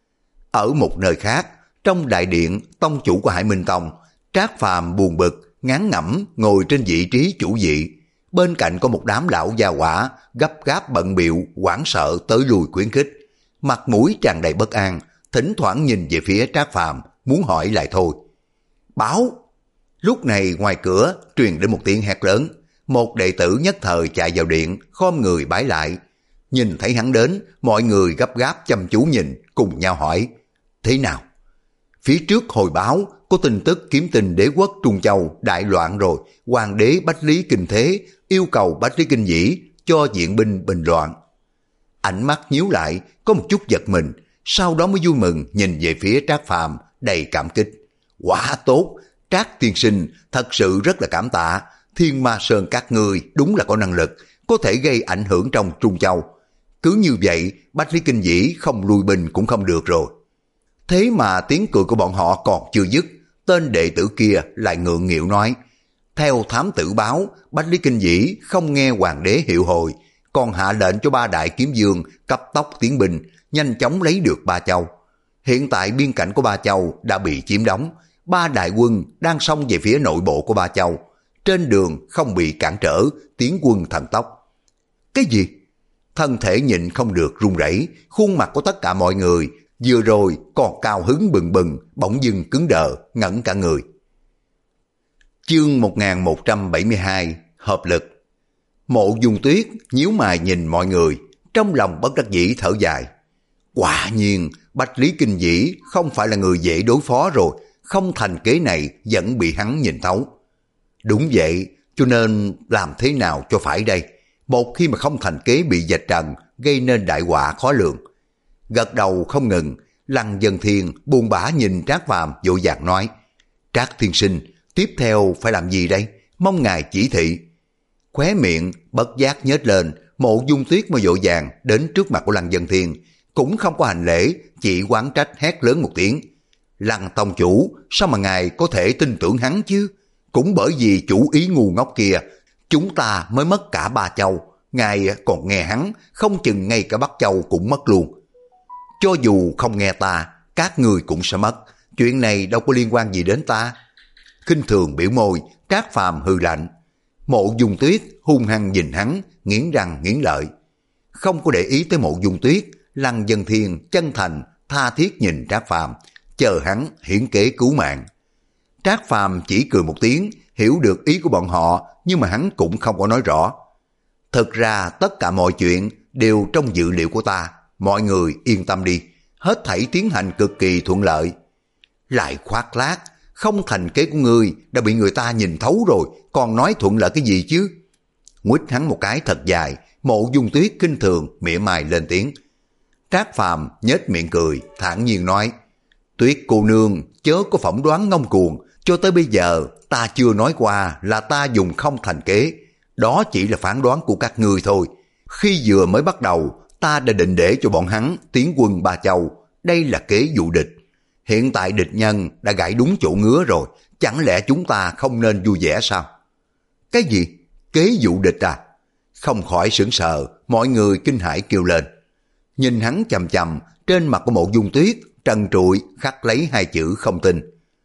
Ở một nơi khác, trong đại điện tông chủ của Hải Minh Tông, Trác Phàm buồn bực ngán ngẩm ngồi trên vị trí chủ vị. bên cạnh có một đám lão gia hỏa gấp gáp bận bịu, hoảng sợ tới lùi khuyến khích, mặt mũi tràn đầy bất an, thỉnh thoảng nhìn về phía Trác Phàm muốn hỏi lại thôi. Báo! Lúc này ngoài cửa truyền đến một tiếng hét lớn, một đệ tử nhất thời chạy vào điện, khom người bái lại. Nhìn thấy hắn đến, mọi người gấp gáp chăm chú nhìn, cùng nhau hỏi, thế nào? Phía trước hồi báo, có tin tức kiếm tình đế quốc Trung Châu đại loạn rồi, hoàng đế Bách Lý Kinh Thế yêu cầu Bách Lý Kinh Dĩ cho viện binh bình loạn. Ánh mắt nhíu lại, có một chút giật mình, sau đó mới vui mừng nhìn về phía Trác Phàm đầy cảm kích. Quá tốt, Trác tiên sinh thật sự rất là cảm tạ, Thiên Ma Sơn các ngươi đúng là có năng lực, có thể gây ảnh hưởng trong Trung Châu. Cứ như vậy, Bách Lý Kinh Dĩ không lui binh cũng không được rồi. Thế mà tiếng cười của bọn họ còn chưa dứt, tên đệ tử kia lại ngượng nghịu nói, theo thám tử báo, Bách Lý Kinh Dĩ không nghe hoàng đế hiệu hồi, còn hạ lệnh cho ba đại kiếm dương cấp tốc tiến binh, nhanh chóng lấy được Ba Châu. Hiện tại biên cảnh của Ba Châu đã bị chiếm đóng, ba đại quân đang xông về phía nội bộ của Ba Châu, trên đường không bị cản trở, tiến quân thần tốc. Cái gì? Thân thể nhịn không được run rẩy, khuôn mặt của tất cả mọi người vừa rồi còn cao hứng bừng bừng, bỗng dưng cứng đờ, ngẩn cả người. Chương một nghìn một trăm bảy mươi hai, hợp lực. Mộ Dung Tuyết nhíu mày nhìn mọi người, trong lòng bất đắc dĩ thở dài. Quả nhiên, Bách Lý Kinh Dĩ không phải là người dễ đối phó rồi, không thành kế này vẫn bị hắn nhìn thấu. Đúng vậy, cho nên làm thế nào cho phải đây? Một khi mà không thành kế bị vạch trần, gây nên đại họa khó lường. Gật đầu không ngừng, Lăng Vân Thiên buồn bã nhìn Trác Phàm vội vàng nói, Trác tiên sinh, tiếp theo phải làm gì đây? Mong ngài chỉ thị. Khóe miệng bất giác nhếch lên, Mộ Dung Tuyết mới vội vàng đến trước mặt của Lăng Vân Thiên, cũng không có hành lễ, chỉ oán trách hét lớn một tiếng. Lăng tông chủ, sao mà ngài có thể tin tưởng hắn chứ? Cũng bởi vì chủ ý ngu ngốc kia, chúng ta mới mất cả Ba Châu. Ngài còn nghe hắn, không chừng ngay cả Bắc Châu cũng mất luôn. Cho dù không nghe ta, các người cũng sẽ mất. Chuyện này đâu có liên quan gì đến ta. Khinh thường biểu môi, Trác Phàm hừ lạnh. Mộ Dung Tuyết hung hăng nhìn hắn, nghiến răng nghiến lợi. Không có để ý tới Mộ Dung Tuyết, Lăng Vân Thiên chân thành, tha thiết nhìn Trác Phàm, chờ hắn hiển kế cứu mạng. Trác Phàm chỉ cười một tiếng, hiểu được ý của bọn họ, nhưng mà hắn cũng không có nói rõ. Thực ra tất cả mọi chuyện đều trong dự liệu của ta, mọi người yên tâm đi, hết thảy tiến hành cực kỳ thuận lợi. Lại khoác lác, không thành kế của ngươi đã bị người ta nhìn thấu rồi, còn nói thuận lợi cái gì chứ? Nguýt hắn một cái thật dài, Mộ Dung Tuyết kinh thường mỉa mai lên tiếng. Trác Phàm nhếch miệng cười, thản nhiên nói, Tuyết cô nương chớ có phỏng đoán ngông cuồng, cho tới bây giờ ta chưa nói qua là ta dùng không thành kế, đó chỉ là phán đoán của các ngươi thôi. Khi vừa mới bắt đầu, ta đã định để cho bọn hắn tiến quân Ba Châu, đây là kế dụ địch. Hiện tại địch nhân đã gãi đúng chỗ ngứa rồi, chẳng lẽ chúng ta không nên vui vẻ sao? Cái gì? Kế dụ địch à? Không khỏi sửng sờ, mọi người kinh hãi kêu lên. Nhìn hắn chằm chằm, trên mặt của Mộ Dung Tuyết trần trụi khắc lấy hai chữ không tin.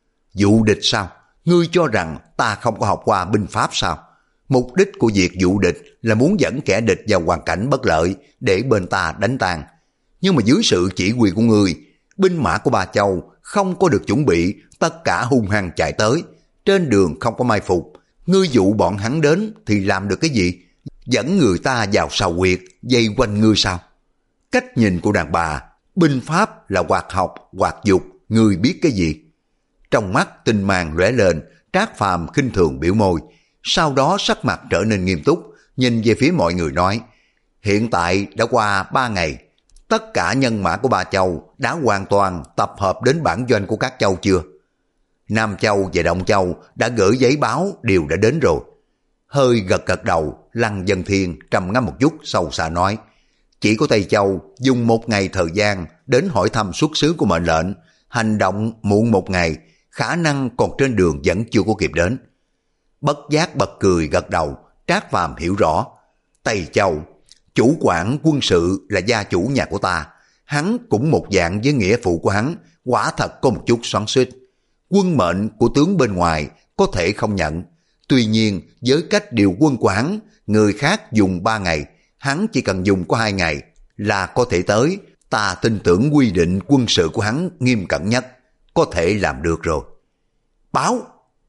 Dụ địch sao? Ngươi cho rằng ta không có học qua binh pháp sao? Mục đích của việc dụ địch là muốn dẫn kẻ địch vào hoàn cảnh bất lợi để bên ta đánh tan. Nhưng mà dưới sự chỉ huy của ngươi, binh mã của Ba Châu không có được chuẩn bị, tất cả hung hăng chạy tới. Trên đường không có mai phục, ngươi dụ bọn hắn đến thì làm được cái gì? Dẫn người ta vào sào huyệt, dây quanh ngươi sao? Cách nhìn của đàn bà, binh pháp là hoạt học, hoạt dục, ngươi biết cái gì? Trong mắt tinh mang lóe lên, Trác Phàm khinh thường biểu môi, sau đó sắc mặt trở nên nghiêm túc, nhìn về phía mọi người nói, hiện tại đã qua ba ngày, tất cả nhân mã của Ba Châu đã hoàn toàn tập hợp đến bản doanh của các châu chưa? Nam Châu và Đông Châu đã gửi giấy báo đều đã đến rồi. Hơi gật gật đầu, Lăng Vân Thiên trầm ngâm một chút sâu xa nói, chỉ có Tây Châu dùng một ngày thời gian đến hỏi thăm xuất xứ của mệnh lệnh, hành động muộn một ngày, khả năng còn trên đường vẫn chưa có kịp đến. Bất giác bật cười gật đầu, Trác Phàm hiểu rõ. Tây Châu, chủ quản quân sự là gia chủ nhà của ta, hắn cũng một dạng với nghĩa phụ của hắn, quả thật có một chút xoắn xuýt. Quân mệnh của tướng bên ngoài có thể không nhận, Tuy nhiên với cách điều quân của hắn, người khác dùng ba ngày, hắn chỉ cần dùng có hai ngày là có thể tới. Ta tin tưởng quy định quân sự của hắn nghiêm cẩn nhất, có thể làm được rồi. Báo!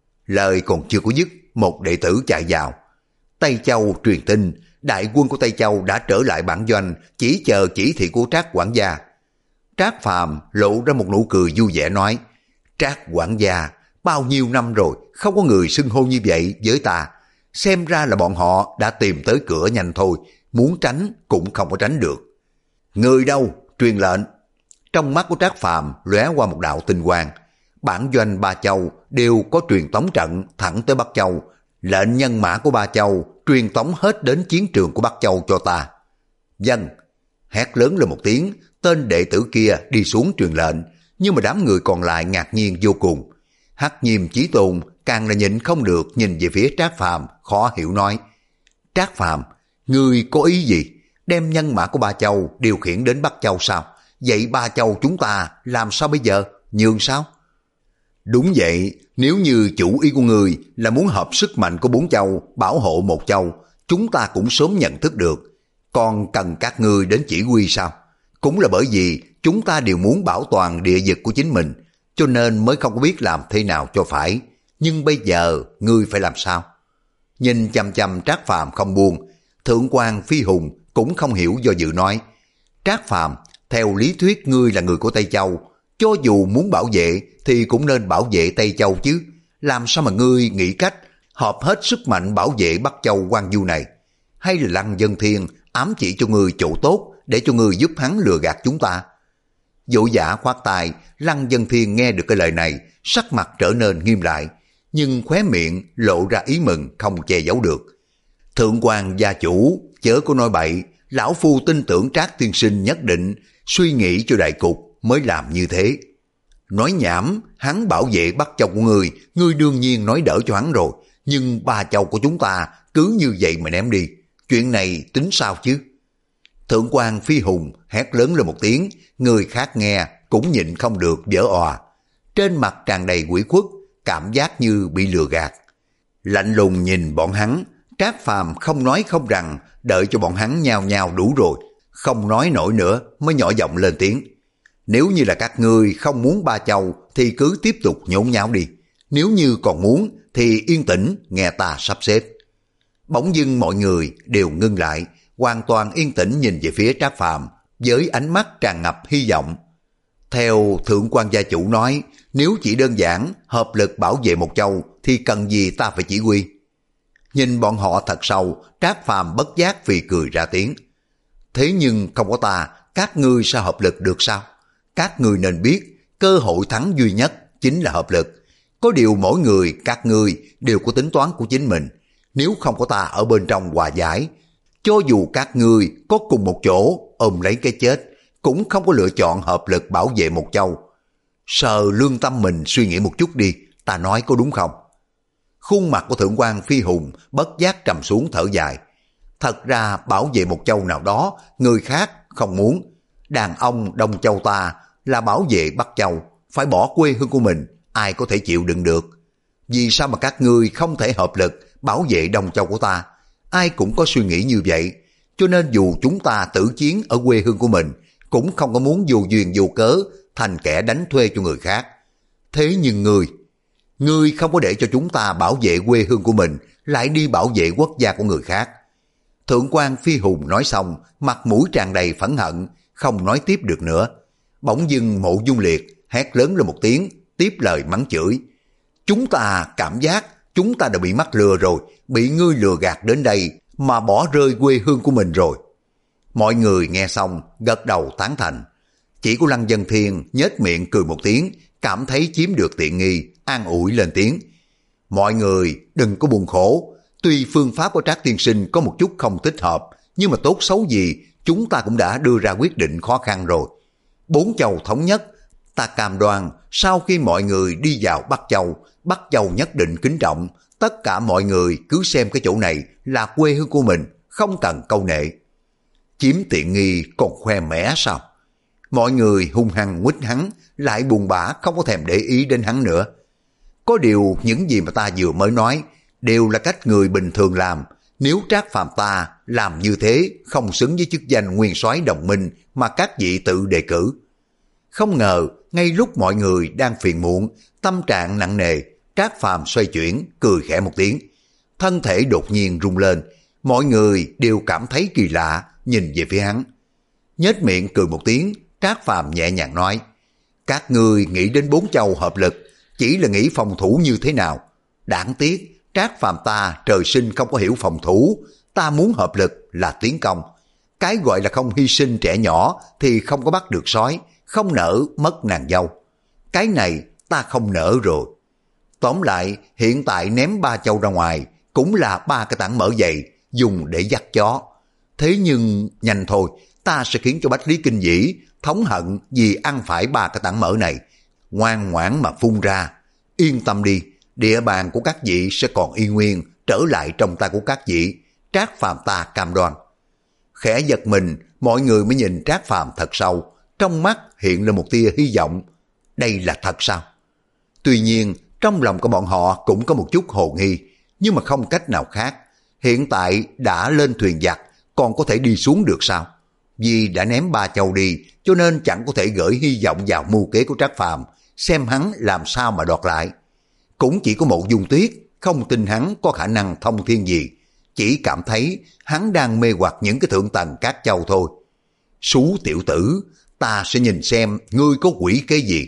Lời còn chưa có dứt, một đệ tử chạy vào. Tây Châu truyền tin, đại quân của Tây Châu đã trở lại bản doanh, chỉ chờ chỉ thị của Trác quản gia. Trác Phàm lộ ra một nụ cười vui vẻ nói, Trác quản gia, bao nhiêu năm rồi không có người xưng hô như vậy với ta. Xem ra là bọn họ đã tìm tới cửa nhanh thôi, muốn tránh cũng không có tránh được. Người đâu? Truyền lệnh. Trong mắt của Trác Phàm lóe qua một đạo tinh quang. Bản doanh Ba Châu đều có truyền tống trận thẳng tới Bắc Châu. Lệnh nhân mã của Ba Châu truyền tống hết đến chiến trường của Bắc Châu cho ta. Dân. Hét lớn lên một tiếng, tên đệ tử kia đi xuống truyền lệnh, nhưng mà đám người còn lại ngạc nhiên vô cùng. Hắc Nhiêm Chí Tôn càng là nhịn không được nhìn về phía Trác Phàm, khó hiểu nói, Trác Phàm, ngươi có ý gì? Đem nhân mã của Ba Châu điều khiển đến Bắc Châu sao? Vậy Ba Châu chúng ta làm sao bây giờ? Nhường sao? Đúng vậy, nếu như chủ ý của ngươi là muốn hợp sức mạnh của bốn châu bảo hộ một châu, chúng ta cũng sớm nhận thức được. Còn cần các ngươi đến chỉ huy sao? Cũng là bởi vì chúng ta đều muốn bảo toàn địa vực của chính mình, cho nên mới không có biết làm thế nào cho phải. Nhưng bây giờ ngươi phải làm sao? Nhìn chằm chằm Trác Phàm không buông, Thượng quan Phi Hùng cũng không hiểu do dự nói, Trác Phàm, theo lý thuyết ngươi là người của Tây Châu, cho dù muốn bảo vệ thì cũng nên bảo vệ Tây Châu chứ. Làm sao mà ngươi nghĩ cách hợp hết sức mạnh bảo vệ Bắc Châu Quan Du này? Hay là Lăng Dân Thiên ám chỉ cho ngươi chỗ tốt để cho ngươi giúp hắn lừa gạt chúng ta? Dỗ giả khoát tay, Lăng Dân Thiên nghe được cái lời này, sắc mặt trở nên nghiêm lại, nhưng khóe miệng lộ ra ý mừng không che giấu được. Thượng quan gia chủ, chớ có nói bậy, lão phu tin tưởng Trác tiên sinh nhất định suy nghĩ cho đại cục mới làm như thế. Nói nhảm, hắn bảo vệ Bắc Châu của ngươi, ngươi đương nhiên nói đỡ cho hắn rồi, nhưng Ba Châu của chúng ta cứ như vậy mà ném đi, chuyện này tính sao chứ? Thượng quan Phi Hùng hét lớn lên một tiếng, người khác nghe cũng nhịn không được vỡ òa. Trên mặt tràn đầy ủy khuất, cảm giác như bị lừa gạt. Lạnh lùng nhìn bọn hắn, Trác Phàm không nói không rằng, đợi cho bọn hắn nhao nhao đủ rồi, không nói nổi nữa mới nhỏ giọng lên tiếng. Nếu như là các ngươi không muốn Ba Châu thì cứ tiếp tục nhốn nháo đi. Nếu như còn muốn thì yên tĩnh nghe ta sắp xếp. Bỗng dưng mọi người đều ngưng lại, hoàn toàn yên tĩnh nhìn về phía Trác Phàm với ánh mắt tràn ngập hy vọng. Theo Thượng quan gia chủ nói, nếu chỉ đơn giản hợp lực bảo vệ một châu thì cần gì ta phải chỉ huy. Nhìn bọn họ thật sâu, Trác Phàm bất giác phì cười ra tiếng. Thế nhưng không có ta, các ngươi sao hợp lực được sao? Các ngươi nên biết, cơ hội thắng duy nhất chính là hợp lực. Có điều mỗi người, các ngươi đều có tính toán của chính mình. Nếu không có ta ở bên trong hòa giải, cho dù các ngươi có cùng một chỗ ôm lấy cái chết, cũng không có lựa chọn hợp lực bảo vệ một châu. Sờ lương tâm mình suy nghĩ một chút đi, ta nói có đúng không? Khuôn mặt của Thượng quan Phi Hùng bất giác trầm xuống thở dài. Thật ra bảo vệ một châu nào đó, người khác không muốn. Đàn ông Đông Châu ta là bảo vệ Bắc Châu, phải bỏ quê hương của mình, ai có thể chịu đựng được. Vì sao mà các ngươi không thể hợp lực bảo vệ Đông Châu của ta? Ai cũng có suy nghĩ như vậy, cho nên dù chúng ta tử chiến ở quê hương của mình, cũng không có muốn vô duyên vô cớ thành kẻ đánh thuê cho người khác. Thế nhưng ngươi, ngươi không có để cho chúng ta bảo vệ quê hương của mình, lại đi bảo vệ quốc gia của người khác. Thượng quan Phi Hùng nói xong, mặt mũi tràn đầy phẫn hận, không nói tiếp được nữa. Bỗng dưng Mộ Dung Liệt hét lớn lên một tiếng, tiếp lời mắng chửi. Chúng ta cảm giác chúng ta đã bị mắc lừa rồi, bị ngươi lừa gạt đến đây mà bỏ rơi quê hương của mình rồi. Mọi người nghe xong gật đầu tán thành. Chỉ có Lăng Dân Thiên nhếch miệng cười một tiếng, cảm thấy chiếm được tiện nghi, an ủi lên tiếng. Mọi người đừng có buồn khổ, tuy phương pháp của Trác tiên sinh có một chút không thích hợp, nhưng mà tốt xấu gì chúng ta cũng đã đưa ra quyết định khó khăn rồi. Bốn châu thống nhất, ta cam đoan sau khi mọi người đi vào Bắc Châu, Bắc Châu nhất định kính trọng, tất cả mọi người cứ xem cái chỗ này là quê hương của mình, không cần câu nệ. Chiếm tiện nghi còn khoe mẽ sao? Mọi người hung hăng quýt hắn, lại buồn bã không có thèm để ý đến hắn nữa. Có điều những gì mà ta vừa mới nói, đều là cách người bình thường làm. Nếu Trác Phàm ta làm như thế không xứng với chức danh nguyên soái đồng minh mà các vị tự đề cử. Không ngờ, ngay lúc mọi người đang phiền muộn, tâm trạng nặng nề, Trác Phàm xoay chuyển, cười khẽ một tiếng. Thân thể đột nhiên rung lên, mọi người đều cảm thấy kỳ lạ, nhìn về phía hắn. Nhếch miệng cười một tiếng, Trác Phàm nhẹ nhàng nói, các ngươi nghĩ đến bốn châu hợp lực, chỉ là nghĩ phòng thủ như thế nào. Đáng tiếc, Trác Phàm ta trời sinh không có hiểu phòng thủ, ta muốn hợp lực là tiến công. Cái gọi là không hy sinh trẻ nhỏ thì không có bắt được sói, không nỡ mất nàng dâu. Cái này ta không nỡ rồi. Tóm lại, hiện tại ném ba châu ra ngoài cũng là ba cái tảng mỡ dày dùng để dắt chó. Thế nhưng nhanh thôi, ta sẽ khiến cho Bách Lý Kinh Vĩ thống hận vì ăn phải ba cái tảng mỡ này. Ngoan ngoãn mà phun ra. Yên tâm đi, địa bàn của các vị sẽ còn y nguyên, trở lại trong tay của các vị. Trác Phàm ta cam đoan. Khẽ giật mình, mọi người mới nhìn Trác Phàm thật sâu, trong mắt hiện lên một tia hy vọng. Đây là thật sao? Tuy nhiên, trong lòng của bọn họ cũng có một chút hồ nghi, nhưng mà không cách nào khác. Hiện tại đã lên thuyền giặc, còn có thể đi xuống được sao? Vì đã ném ba châu đi, cho nên chẳng có thể gửi hy vọng vào mưu kế của Trác Phàm, xem hắn làm sao mà đoạt lại. Cũng chỉ có Mộ Dung Tuyết không tin hắn có khả năng thông thiên gì, chỉ cảm thấy hắn đang mê hoặc những cái thượng tầng các châu thôi. Xú tiểu tử, ta sẽ nhìn xem ngươi có quỷ kế gì.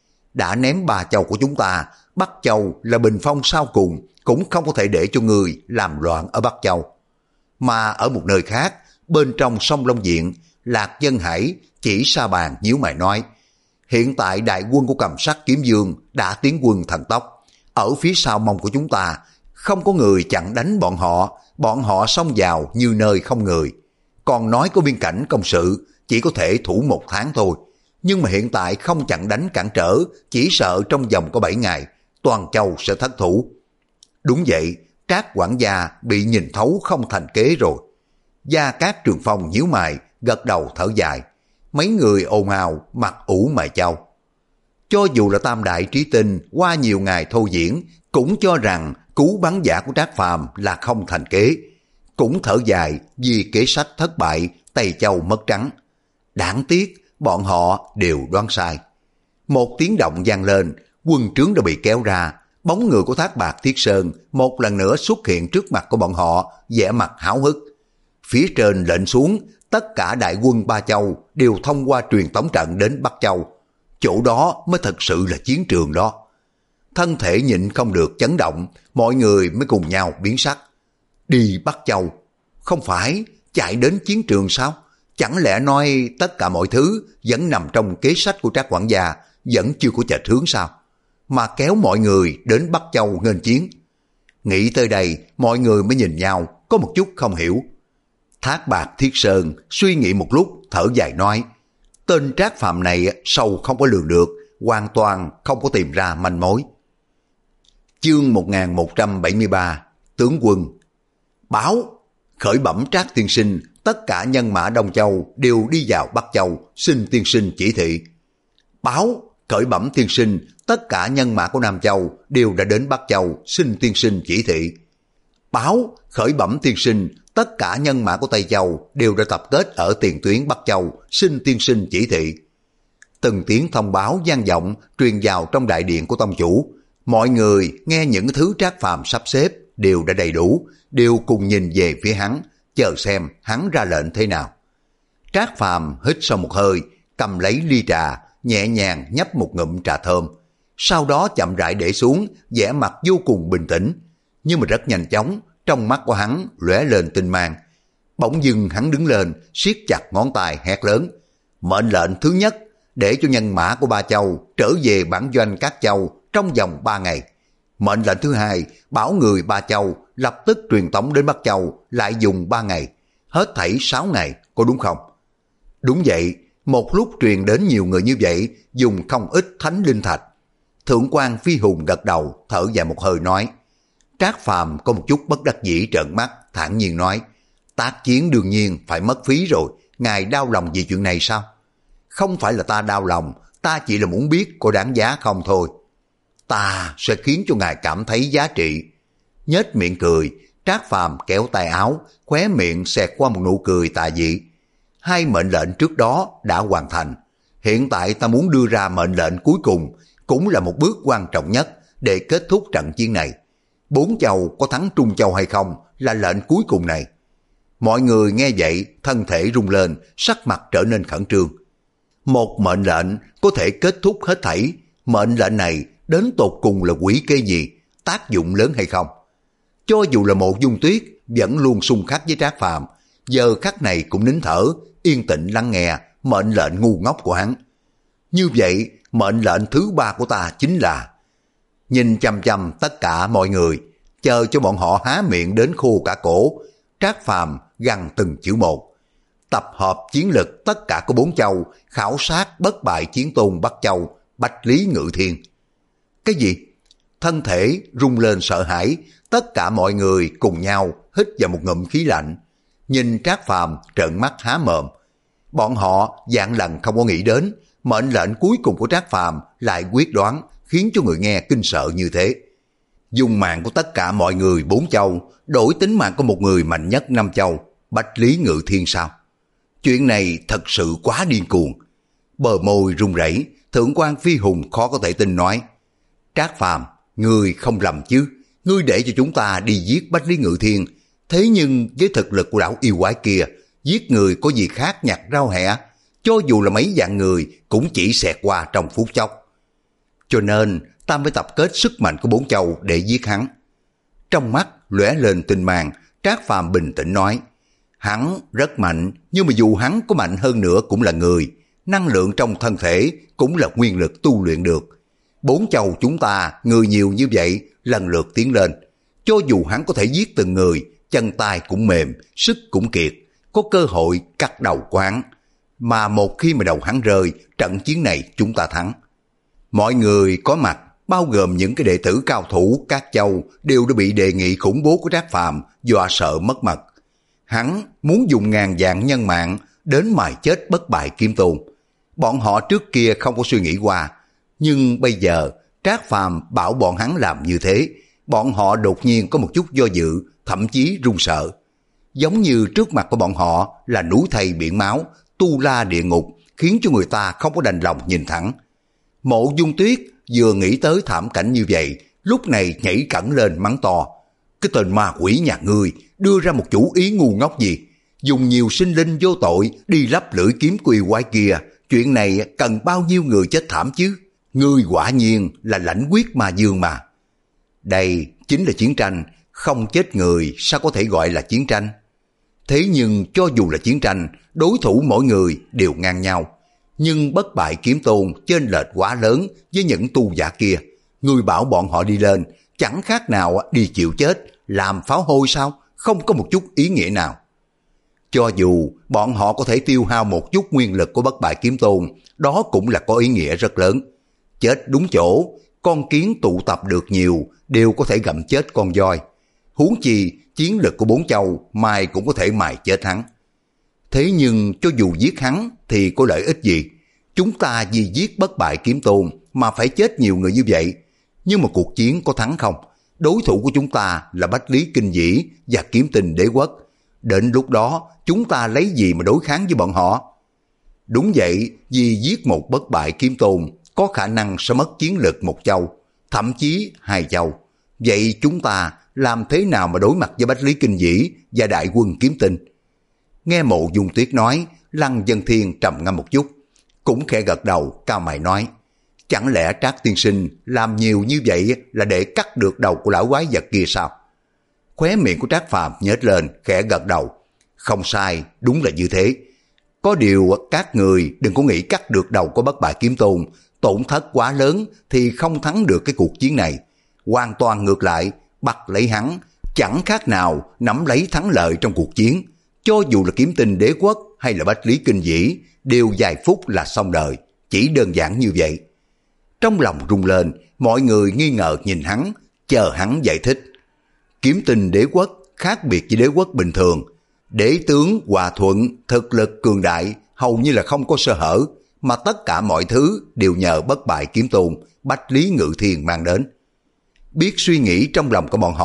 Đã ném ba châu của chúng ta, Bắc Châu là bình phong sau cùng, cũng không có thể để cho ngươi làm loạn ở Bắc Châu. Mà ở một nơi khác, bên trong sông Long Diện, Lạc Dân Hải chỉ sa bàn nhíu mày nói, hiện tại đại quân của Cầm Sắc Kiếm Dương đã tiến quân thần tốc, ở phía sau mông của chúng ta, không có người chặn đánh bọn họ, bọn họ xông vào như nơi không người. Còn nói có biên cảnh công sự, chỉ có thể thủ một tháng thôi. Nhưng mà hiện tại không chặn đánh cản trở, chỉ sợ trong vòng có bảy ngày, toàn châu sẽ thất thủ. Đúng vậy, Trác quản gia bị nhìn thấu không thành kế rồi. Gia Cát Trường Phong nhíu mày, gật đầu thở dài. Mấy người ồn ào, mặt ủ mày châu. Cho dù là Tam Đại Trí Tinh qua nhiều ngày thô diễn, cũng cho rằng cú bắn giả của Trác Phàm là không thành kế. Cũng thở dài vì kế sách thất bại, Tây Châu mất trắng. Đáng tiếc, bọn họ đều đoán sai. Một tiếng động vang lên, quân trướng đã bị kéo ra, bóng người của Thác Bạt Thiết Sơn một lần nữa xuất hiện trước mặt của bọn họ, vẻ mặt háo hức. Phía trên lệnh xuống, tất cả đại quân Ba Châu đều thông qua truyền tống trận đến Bắc Châu. Chỗ đó mới thật sự là chiến trường đó. Thân thể nhịn không được chấn động, mọi người mới cùng nhau biến sắc. Đi Bắc Châu? Không phải chạy đến chiến trường sao? Chẳng lẽ nói tất cả mọi thứ vẫn nằm trong kế sách của Trác quản gia, vẫn chưa có chệch hướng sao? Mà kéo mọi người đến Bắc Châu nghênh chiến. Nghĩ tới đây, mọi người mới nhìn nhau, có một chút không hiểu. Thác Bạt Thiết Sơn suy nghĩ một lúc, thở dài nói, tên Trác Phàm này sâu không có lường được, hoàn toàn không có tìm ra manh mối. Chương một nghìn một trăm bảy mươi ba, Tướng quân. Báo, khởi bẩm Trác tiên sinh, tất cả nhân mã Đông Châu đều đi vào Bắc Châu, xin tiên sinh chỉ thị. Báo, khởi bẩm tiên sinh, tất cả nhân mã của Nam Châu đều đã đến Bắc Châu, xin tiên sinh chỉ thị. Báo, khởi bẩm tiên sinh, tất cả nhân mã của Tây Châu đều đã tập kết ở tiền tuyến Bắc Châu, xin tiên sinh chỉ thị. Từng tiếng thông báo vang vọng truyền vào trong đại điện của tông chủ. Mọi người nghe những thứ Trác Phàm sắp xếp đều đã đầy đủ, đều cùng nhìn về phía hắn, chờ xem hắn ra lệnh thế nào. Trác Phàm hít sâu một hơi, cầm lấy ly trà, nhẹ nhàng nhấp một ngụm trà thơm, sau đó chậm rãi để xuống, vẻ mặt vô cùng bình tĩnh, nhưng mà rất nhanh chóng, trong mắt của hắn lóe lên tinh mang. Bỗng dưng hắn đứng lên, siết chặt ngón tay hét lớn, mệnh lệnh thứ nhất, để cho nhân mã của Ba Châu trở về bản doanh các châu trong vòng ba ngày. Mệnh lệnh thứ hai, bảo người Ba Châu lập tức truyền tống đến Bắc Châu, lại dùng ba ngày, hết thảy sáu ngày, có đúng không? Đúng vậy, một lúc truyền đến nhiều người như vậy, dùng không ít thánh linh thạch. Thượng quan Phi Hùng gật đầu, thở dài một hơi nói. Trác Phàm có một chút bất đắc dĩ trợn mắt, thản nhiên nói, tác chiến đương nhiên phải mất phí rồi, ngài đau lòng vì chuyện này sao? Không phải là ta đau lòng, ta chỉ là muốn biết có đáng giá không thôi. Ta sẽ khiến cho ngài cảm thấy giá trị. nhếch miệng cười. Trác Phàm kéo tay áo, khóe miệng xẹt qua một nụ cười tà dị. Hai mệnh lệnh trước đó đã hoàn thành. Hiện tại ta muốn đưa ra mệnh lệnh cuối cùng, cũng là một bước quan trọng nhất để kết thúc trận chiến này. Bốn châu có thắng Trung Châu hay không là lệnh cuối cùng này. Mọi người nghe vậy, thân thể rung lên, sắc mặt trở nên khẩn trương. Một mệnh lệnh có thể kết thúc hết thảy. Mệnh lệnh này đến tột cùng là quỷ kê gì, tác dụng lớn hay không? Cho dù là Mộ Dung Tuyết vẫn luôn xung khắc với Trác Phàm, giờ khắc này cũng nín thở, yên tĩnh lắng nghe mệnh lệnh ngu ngốc của hắn. Như vậy, mệnh lệnh thứ ba của ta chính là nhìn chăm chăm tất cả mọi người, chờ cho bọn họ há miệng đến khô cả cổ. Trác Phàm gằn từng chữ một: tập hợp chiến lực tất cả của bốn châu, khảo sát bất bại chiến tôn Bắc Châu, Bạch Lý Ngự Thiên. Cái gì? Thân thể rung lên sợ hãi, tất cả mọi người cùng nhau hít vào một ngụm khí lạnh, nhìn Trác Phàm trợn mắt há mồm. Bọn họ vạn lần không có nghĩ đến mệnh lệnh cuối cùng của Trác Phàm lại quyết đoán, khiến cho người nghe kinh sợ như thế. Dùng mạng của tất cả mọi người bốn châu đổi tính mạng của một người mạnh nhất năm châu, Bạch Lý Ngự Thiên sao? Chuyện này thật sự quá điên cuồng. Bờ môi run rẩy, Thượng quan Phi Hùng khó có thể tin nói: Trác Phàm, ngươi không lầm chứ? Ngươi để cho chúng ta đi giết Bạch Lý Ngự Thiên, thế nhưng với thực lực của lão yêu quái kia, giết người có gì khác nhặt rau hẹ, cho dù là mấy vạn người cũng chỉ xẹt qua trong phút chốc. Cho nên ta mới tập kết sức mạnh của bốn châu để giết hắn. Trong mắt lóe lên tinh mang, Trác Phàm bình tĩnh nói: hắn rất mạnh, nhưng mà dù hắn có mạnh hơn nữa cũng là người, năng lượng trong thân thể cũng là nguyên lực tu luyện được. Bốn châu chúng ta người nhiều như vậy, lần lượt tiến lên, cho dù hắn có thể giết từng người, chân tay cũng mềm, sức cũng kiệt, có cơ hội cắt đầu của hắn. Mà một khi mà đầu hắn rơi, trận chiến này chúng ta thắng. Mọi người có mặt, bao gồm những cái đệ tử cao thủ các châu, đều đã bị đề nghị khủng bố của Trác Phàm dọa sợ mất mật. Hắn muốn dùng ngàn vạn nhân mạng đến mài chết bất bại kiếm tôn. Bọn họ trước kia không có suy nghĩ qua, nhưng bây giờ Trác Phàm bảo bọn hắn làm như thế, bọn họ đột nhiên có một chút do dự, thậm chí run sợ. Giống như trước mặt của bọn họ là núi thây biển máu, tu la địa ngục, khiến cho người ta không có đành lòng nhìn thẳng. Mộ Dung Tuyết vừa nghĩ tới thảm cảnh như vậy, lúc này nhảy cẫng lên mắng to: cái tên ma quỷ nhà ngươi đưa ra một chủ ý ngu ngốc gì? Dùng nhiều sinh linh vô tội đi lắp lưỡi kiếm quỷ quái kia, chuyện này cần bao nhiêu người chết thảm chứ? Ngươi quả nhiên là lãnh quyết ma dương mà. Đây chính là chiến tranh, không chết người sao có thể gọi là chiến tranh? Thế nhưng cho dù là chiến tranh, đối thủ mỗi người đều ngang nhau. Nhưng bất bại kiếm tôn chênh lệch quá lớn với những tu giả kia. Ngươi bảo bọn họ đi lên, chẳng khác nào đi chịu chết, làm pháo hôi sao? Không có một chút ý nghĩa nào. Cho dù bọn họ có thể tiêu hao một chút nguyên lực của bất bại kiếm tôn, đó cũng là có ý nghĩa rất lớn. Chết đúng chỗ, con kiến tụ tập được nhiều đều có thể gặm chết con voi. Huống chi chiến lực của bốn châu mai cũng có thể mài chết hắn. Thế nhưng cho dù giết hắn thì có lợi ích gì? Chúng ta vì giết bất bại kiếm tôn mà phải chết nhiều người như vậy. Nhưng mà cuộc chiến có thắng không? Đối thủ của chúng ta là Bách Lý Kinh Dĩ và Kiếm Tinh Đế Quốc. Đến lúc đó chúng ta lấy gì mà đối kháng với bọn họ? Đúng vậy, vì giết một bất bại kiếm tôn có khả năng sẽ mất chiến lực một châu, thậm chí hai châu. Vậy chúng ta làm thế nào mà đối mặt với Bách Lý Kinh Dĩ và đại quân Kiếm Tinh? Nghe Mộ Dung Tuyết nói, Lăng Vân Thiên trầm ngâm một chút, cũng khẽ gật đầu, cao mày nói: chẳng lẽ Trác tiên sinh làm nhiều như vậy là để cắt được đầu của lão quái vật kia sao? Khóe miệng của Trác Phàm nhếch lên, khẽ gật đầu: không sai, đúng là như thế. Có điều các người đừng có nghĩ cắt được đầu của bất bại kiếm tôn, tổn thất quá lớn thì không thắng được cái cuộc chiến này. Hoàn toàn ngược lại, bắt lấy hắn chẳng khác nào nắm lấy thắng lợi trong cuộc chiến. Cho dù là Kiếm Tinh Đế Quốc hay là Bách Lý Kinh Dĩ, đều vài phút là xong đời, chỉ đơn giản như vậy. Trong lòng rung lên, mọi người nghi ngờ nhìn hắn, chờ hắn giải thích. Kiếm Tinh Đế Quốc khác biệt với đế quốc bình thường. Đế tướng hòa thuận, thực lực cường đại, hầu như là không có sơ hở, mà tất cả mọi thứ đều nhờ bất bại kiếm tôn Bách Lý Ngự Thiên mang đến. Biết suy nghĩ trong lòng của bọn họ,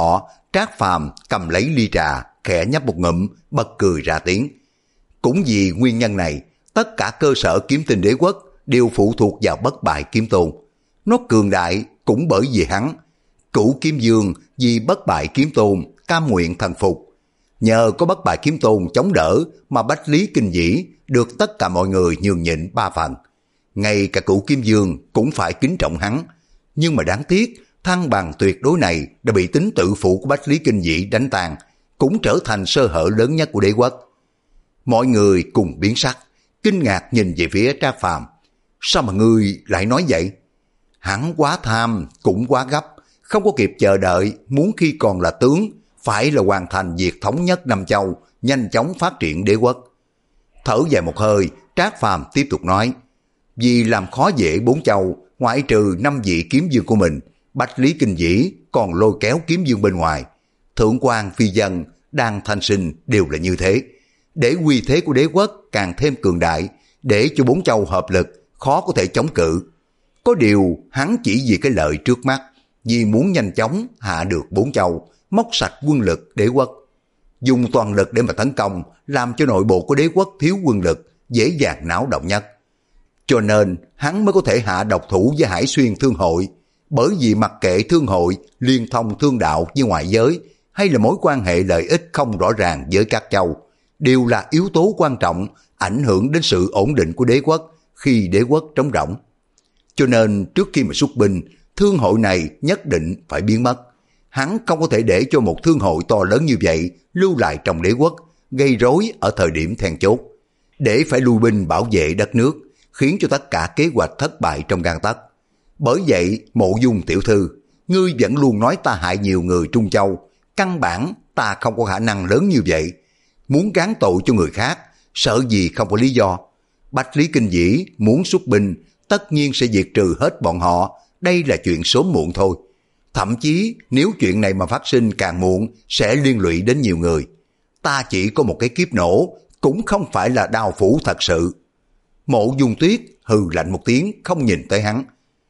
Trác Phàm cầm lấy ly trà, khẽ nhấp một ngụm, bật cười ra tiếng. Cũng vì nguyên nhân này, tất cả cơ sở kiếm tinh đế quốc đều phụ thuộc vào Bất Bại Kiếm Tôn. Nó cường đại cũng bởi vì hắn. Cửu Kiếm Dương vì Bất Bại Kiếm Tôn cam nguyện thần phục. Nhờ có Bất Bại Kiếm Tôn chống đỡ mà Bách Lý Kinh Dĩ được tất cả mọi người nhường nhịn ba phần. Ngay cả Cửu Kiếm Dương cũng phải kính trọng hắn. Nhưng mà đáng tiếc, thăng bằng tuyệt đối này đã bị tính tự phụ của Bách Lý Kinh Dĩ đánh tan, cũng trở thành sơ hở lớn nhất của đế quốc. Mọi người cùng biến sắc, kinh ngạc nhìn về phía Trác Phàm. Sao mà ngươi lại nói vậy? Hắn quá tham, cũng quá gấp, không có kịp chờ đợi, muốn khi còn là tướng, phải là hoàn thành việc thống nhất Nam Châu, nhanh chóng phát triển đế quốc. Thở dài một hơi, Trác Phàm tiếp tục nói, vì làm khó dễ bốn châu, ngoại trừ năm vị kiếm dương của mình, Bách Lý Kinh Dĩ còn lôi kéo kiếm dương bên ngoài. Thượng quan phi dân, Đan Thanh Sinh đều là như thế. Để uy thế của đế quốc càng thêm cường đại, để cho bốn châu hợp lực, khó có thể chống cự. Có điều hắn chỉ vì cái lợi trước mắt, vì muốn nhanh chóng hạ được bốn châu, móc sạch quân lực đế quốc. Dùng toàn lực để mà tấn công, làm cho nội bộ của đế quốc thiếu quân lực, dễ dàng náo động nhất. Cho nên hắn mới có thể hạ độc thủ với Hải Xuyên Thương Hội, bởi vì mặc kệ thương hội liên thông thương đạo với ngoại giới, hay là mối quan hệ lợi ích không rõ ràng với các châu, đều là yếu tố quan trọng ảnh hưởng đến sự ổn định của đế quốc khi đế quốc trống rỗng. Cho nên trước khi mà xuất binh, thương hội này nhất định phải biến mất. Hắn không có thể để cho một thương hội to lớn như vậy lưu lại trong đế quốc, gây rối ở thời điểm then chốt, để phải lui binh bảo vệ đất nước, khiến cho tất cả kế hoạch thất bại trong gang tấc. Bởi vậy, Mộ Dung tiểu thư, ngươi vẫn luôn nói ta hại nhiều người Trung Châu, căn bản ta không có khả năng lớn như vậy. Muốn gán tội cho người khác, sợ gì không có lý do. Bách Lý Kinh Dĩ muốn xuất binh, tất nhiên sẽ diệt trừ hết bọn họ, đây là chuyện sớm muộn thôi. Thậm chí nếu chuyện này mà phát sinh càng muộn, sẽ liên lụy đến nhiều người. Ta chỉ có một cái kiếp nổ, cũng không phải là đao phủ thật sự. Mộ Dung Tuyết hừ lạnh một tiếng, không nhìn tới hắn.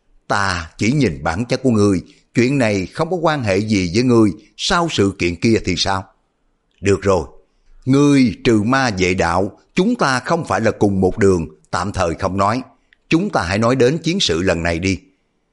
Ta chỉ nhìn bản chất của ngươi, chuyện này không có quan hệ gì với ngươi, sau sự kiện kia thì sao? Được rồi, ngươi trừ ma vệ đạo, chúng ta không phải là cùng một đường, tạm thời không nói. Chúng ta hãy nói đến chiến sự lần này đi.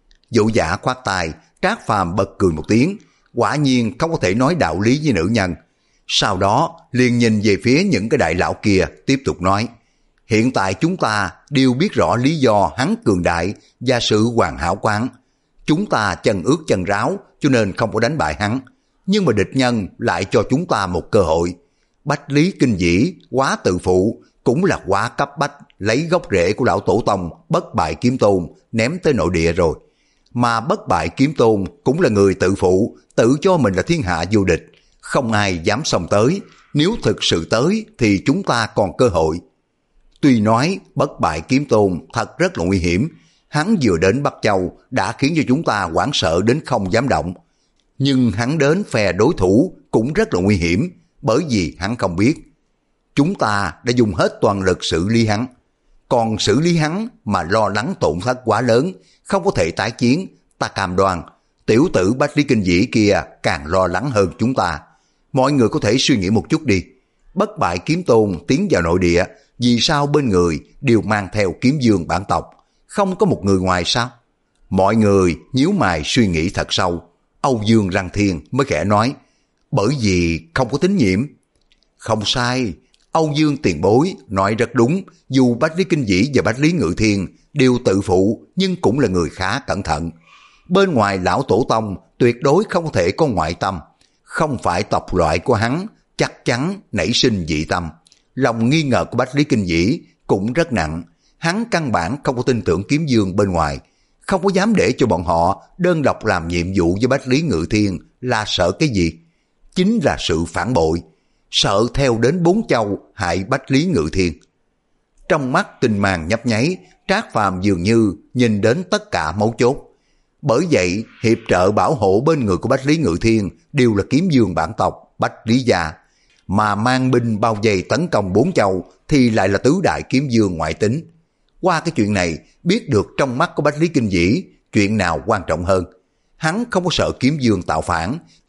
Vũ Giả khoát tay, Trác Phàm bật cười một tiếng, quả nhiên không có thể nói đạo lý với nữ nhân. Sau đó liền nhìn về phía những cái đại lão kia, tiếp tục nói, hiện tại chúng ta đều biết rõ lý do hắn cường đại và sự hoàn hảo của hắn. Chúng ta chân ướt chân ráo cho nên không có đánh bại hắn, nhưng mà địch nhân lại cho chúng ta một cơ hội. Bách Lý Kinh Dĩ quá tự phụ, cũng là quá cấp bách, lấy gốc rễ của lão tổ tông Bất Bại Kiếm Tôn ném tới nội địa rồi. Mà Bất Bại Kiếm Tôn cũng là người tự phụ, tự cho mình là thiên hạ vô địch, không ai dám xông tới. Nếu thực sự tới thì chúng ta còn cơ hội. Tuy nói Bất Bại Kiếm Tôn thật rất là nguy hiểm, hắn vừa đến Bắc Châu đã khiến cho chúng ta hoảng sợ đến không dám động. Nhưng hắn đến phe đối thủ cũng rất là nguy hiểm, bởi vì hắn không biết. Chúng ta đã dùng hết toàn lực xử lý hắn. Còn xử lý hắn mà lo lắng tổn thất quá lớn, không có thể tái chiến, ta cam đoan, tiểu tử Bách Lý Kinh Dĩ kia càng lo lắng hơn chúng ta. Mọi người có thể suy nghĩ một chút đi. Bất Bại Kiếm Tôn tiến vào nội địa, vì sao bên người đều mang theo kiếm dương bản tộc, không có một người ngoài sao? Mọi người nhíu mày suy nghĩ thật sâu. Âu Dương Lăng Thiên mới khẽ nói, bởi vì không có tín nhiệm. Không sai, Âu Dương tiền bối nói rất đúng, dù Bách Lý Kinh Dĩ và Bách Lý Ngự Thiên đều tự phụ, nhưng cũng là người khá cẩn thận. Bên ngoài lão tổ tông tuyệt đối không thể có ngoại tâm, không phải tộc loại của hắn, chắc chắn nảy sinh dị tâm. Lòng nghi ngờ của Bách Lý Kinh Dĩ cũng rất nặng, hắn căn bản không có tin tưởng kiếm dương bên ngoài, không có dám để cho bọn họ đơn độc làm nhiệm vụ với Bách Lý Ngự Thiên. Là sợ cái gì? Chính là sự phản bội, sợ theo đến bốn châu hại Bách Lý Ngự Thiên. Trong mắt tinh màng nhấp nháy, Trác Phàm dường như nhìn đến tất cả mấu chốt. Bởi vậy hiệp trợ bảo hộ bên người của Bách Lý Ngự Thiên đều là kiếm dương bản tộc Bách Lý gia, mà mang binh bao vây tấn công bốn châu thì lại là tứ đại kiếm dương ngoại tính. Qua cái chuyện này biết được trong mắt của Bách Lý Kinh Dĩ chuyện nào quan trọng hơn. Hắn không có sợ kiếm dương tạo phản,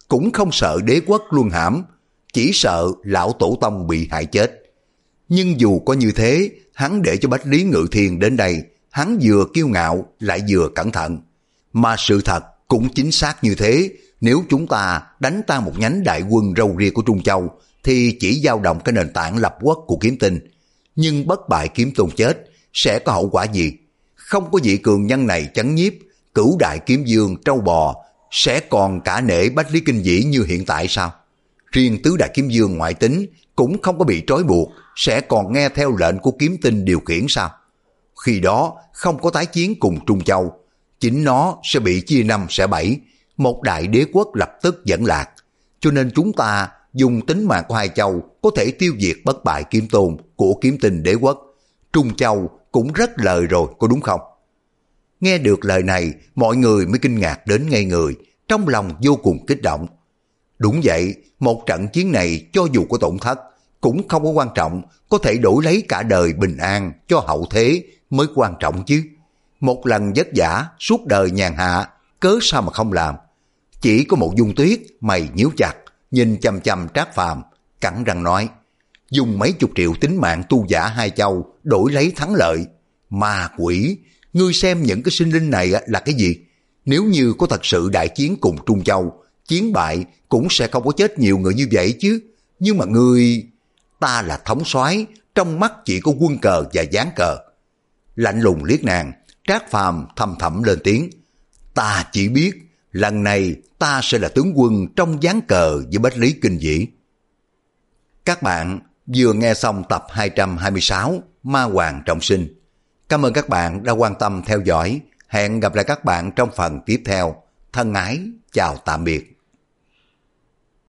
cũng không sợ đế quốc luân hãm, chỉ sợ lão tổ tông bị hại chết. Nhưng dù có như thế, hắn để cho Bách Lý Ngự Thiên đến đây, hắn vừa kiêu ngạo lại vừa cẩn thận. Mà sự thật cũng chính xác như thế, nếu chúng ta đánh tan một nhánh đại quân râu ria của Trung Châu, thì chỉ dao động cái nền tảng lập quốc của Kiếm Tinh. Nhưng bất bại Kiếm Tôn chết, sẽ có hậu quả gì? Không có vị cường nhân này chấn nhiếp, cửu đại kiếm dương trâu bò, sẽ còn cả nể Bách Lý Kinh Vĩ như hiện tại sao? Riêng tứ đại kiếm dương ngoại tính cũng không có bị trói buộc, sẽ còn nghe theo lệnh của Kiếm Tinh điều khiển sao? Khi đó không có tái chiến cùng Trung Châu, chính nó sẽ bị chia năm xẻ bảy, một đại đế quốc lập tức dẫn lạc. Cho nên chúng ta dùng tính mạng của hai châu có thể tiêu diệt bất bại Kiếm Tôn của Kiếm Tinh đế quốc. Trung Châu cũng rất lời rồi, có đúng không? Nghe được lời này, mọi người mới kinh ngạc đến ngây người, trong lòng vô cùng kích động. Đúng vậy, một trận chiến này cho dù có tổn thất, cũng không có quan trọng, có thể đổi lấy cả đời bình an cho hậu thế mới quan trọng chứ. Một lần vất vả, suốt đời nhàn hạ, cớ sao mà không làm? Chỉ có một Dung Tuyết, mày nhíu chặt, nhìn chằm chằm Trác Phàm, cắn răng nói, dùng mấy chục triệu tính mạng tu giả hai châu đổi lấy thắng lợi. Ma quỷ, ngươi xem những cái sinh linh này là cái gì? Nếu như có thật sự đại chiến cùng Trung Châu, chiến bại cũng sẽ không có chết nhiều người như vậy chứ. Nhưng mà ngươi... Ta là thống soái, trong mắt chỉ có quân cờ và dáng cờ. Lạnh lùng liếc nàng, Trác Phàm thầm thầm lên tiếng. Ta chỉ biết, lần này ta sẽ là tướng quân trong dáng cờ với Bách Lý Kinh Vĩ. Các bạn vừa nghe xong tập hai trăm hai mươi sáu Ma Hoàng Trọng Sinh. Cảm ơn các bạn đã quan tâm theo dõi. Hẹn gặp lại các bạn trong phần tiếp theo. Thân ái, chào tạm biệt.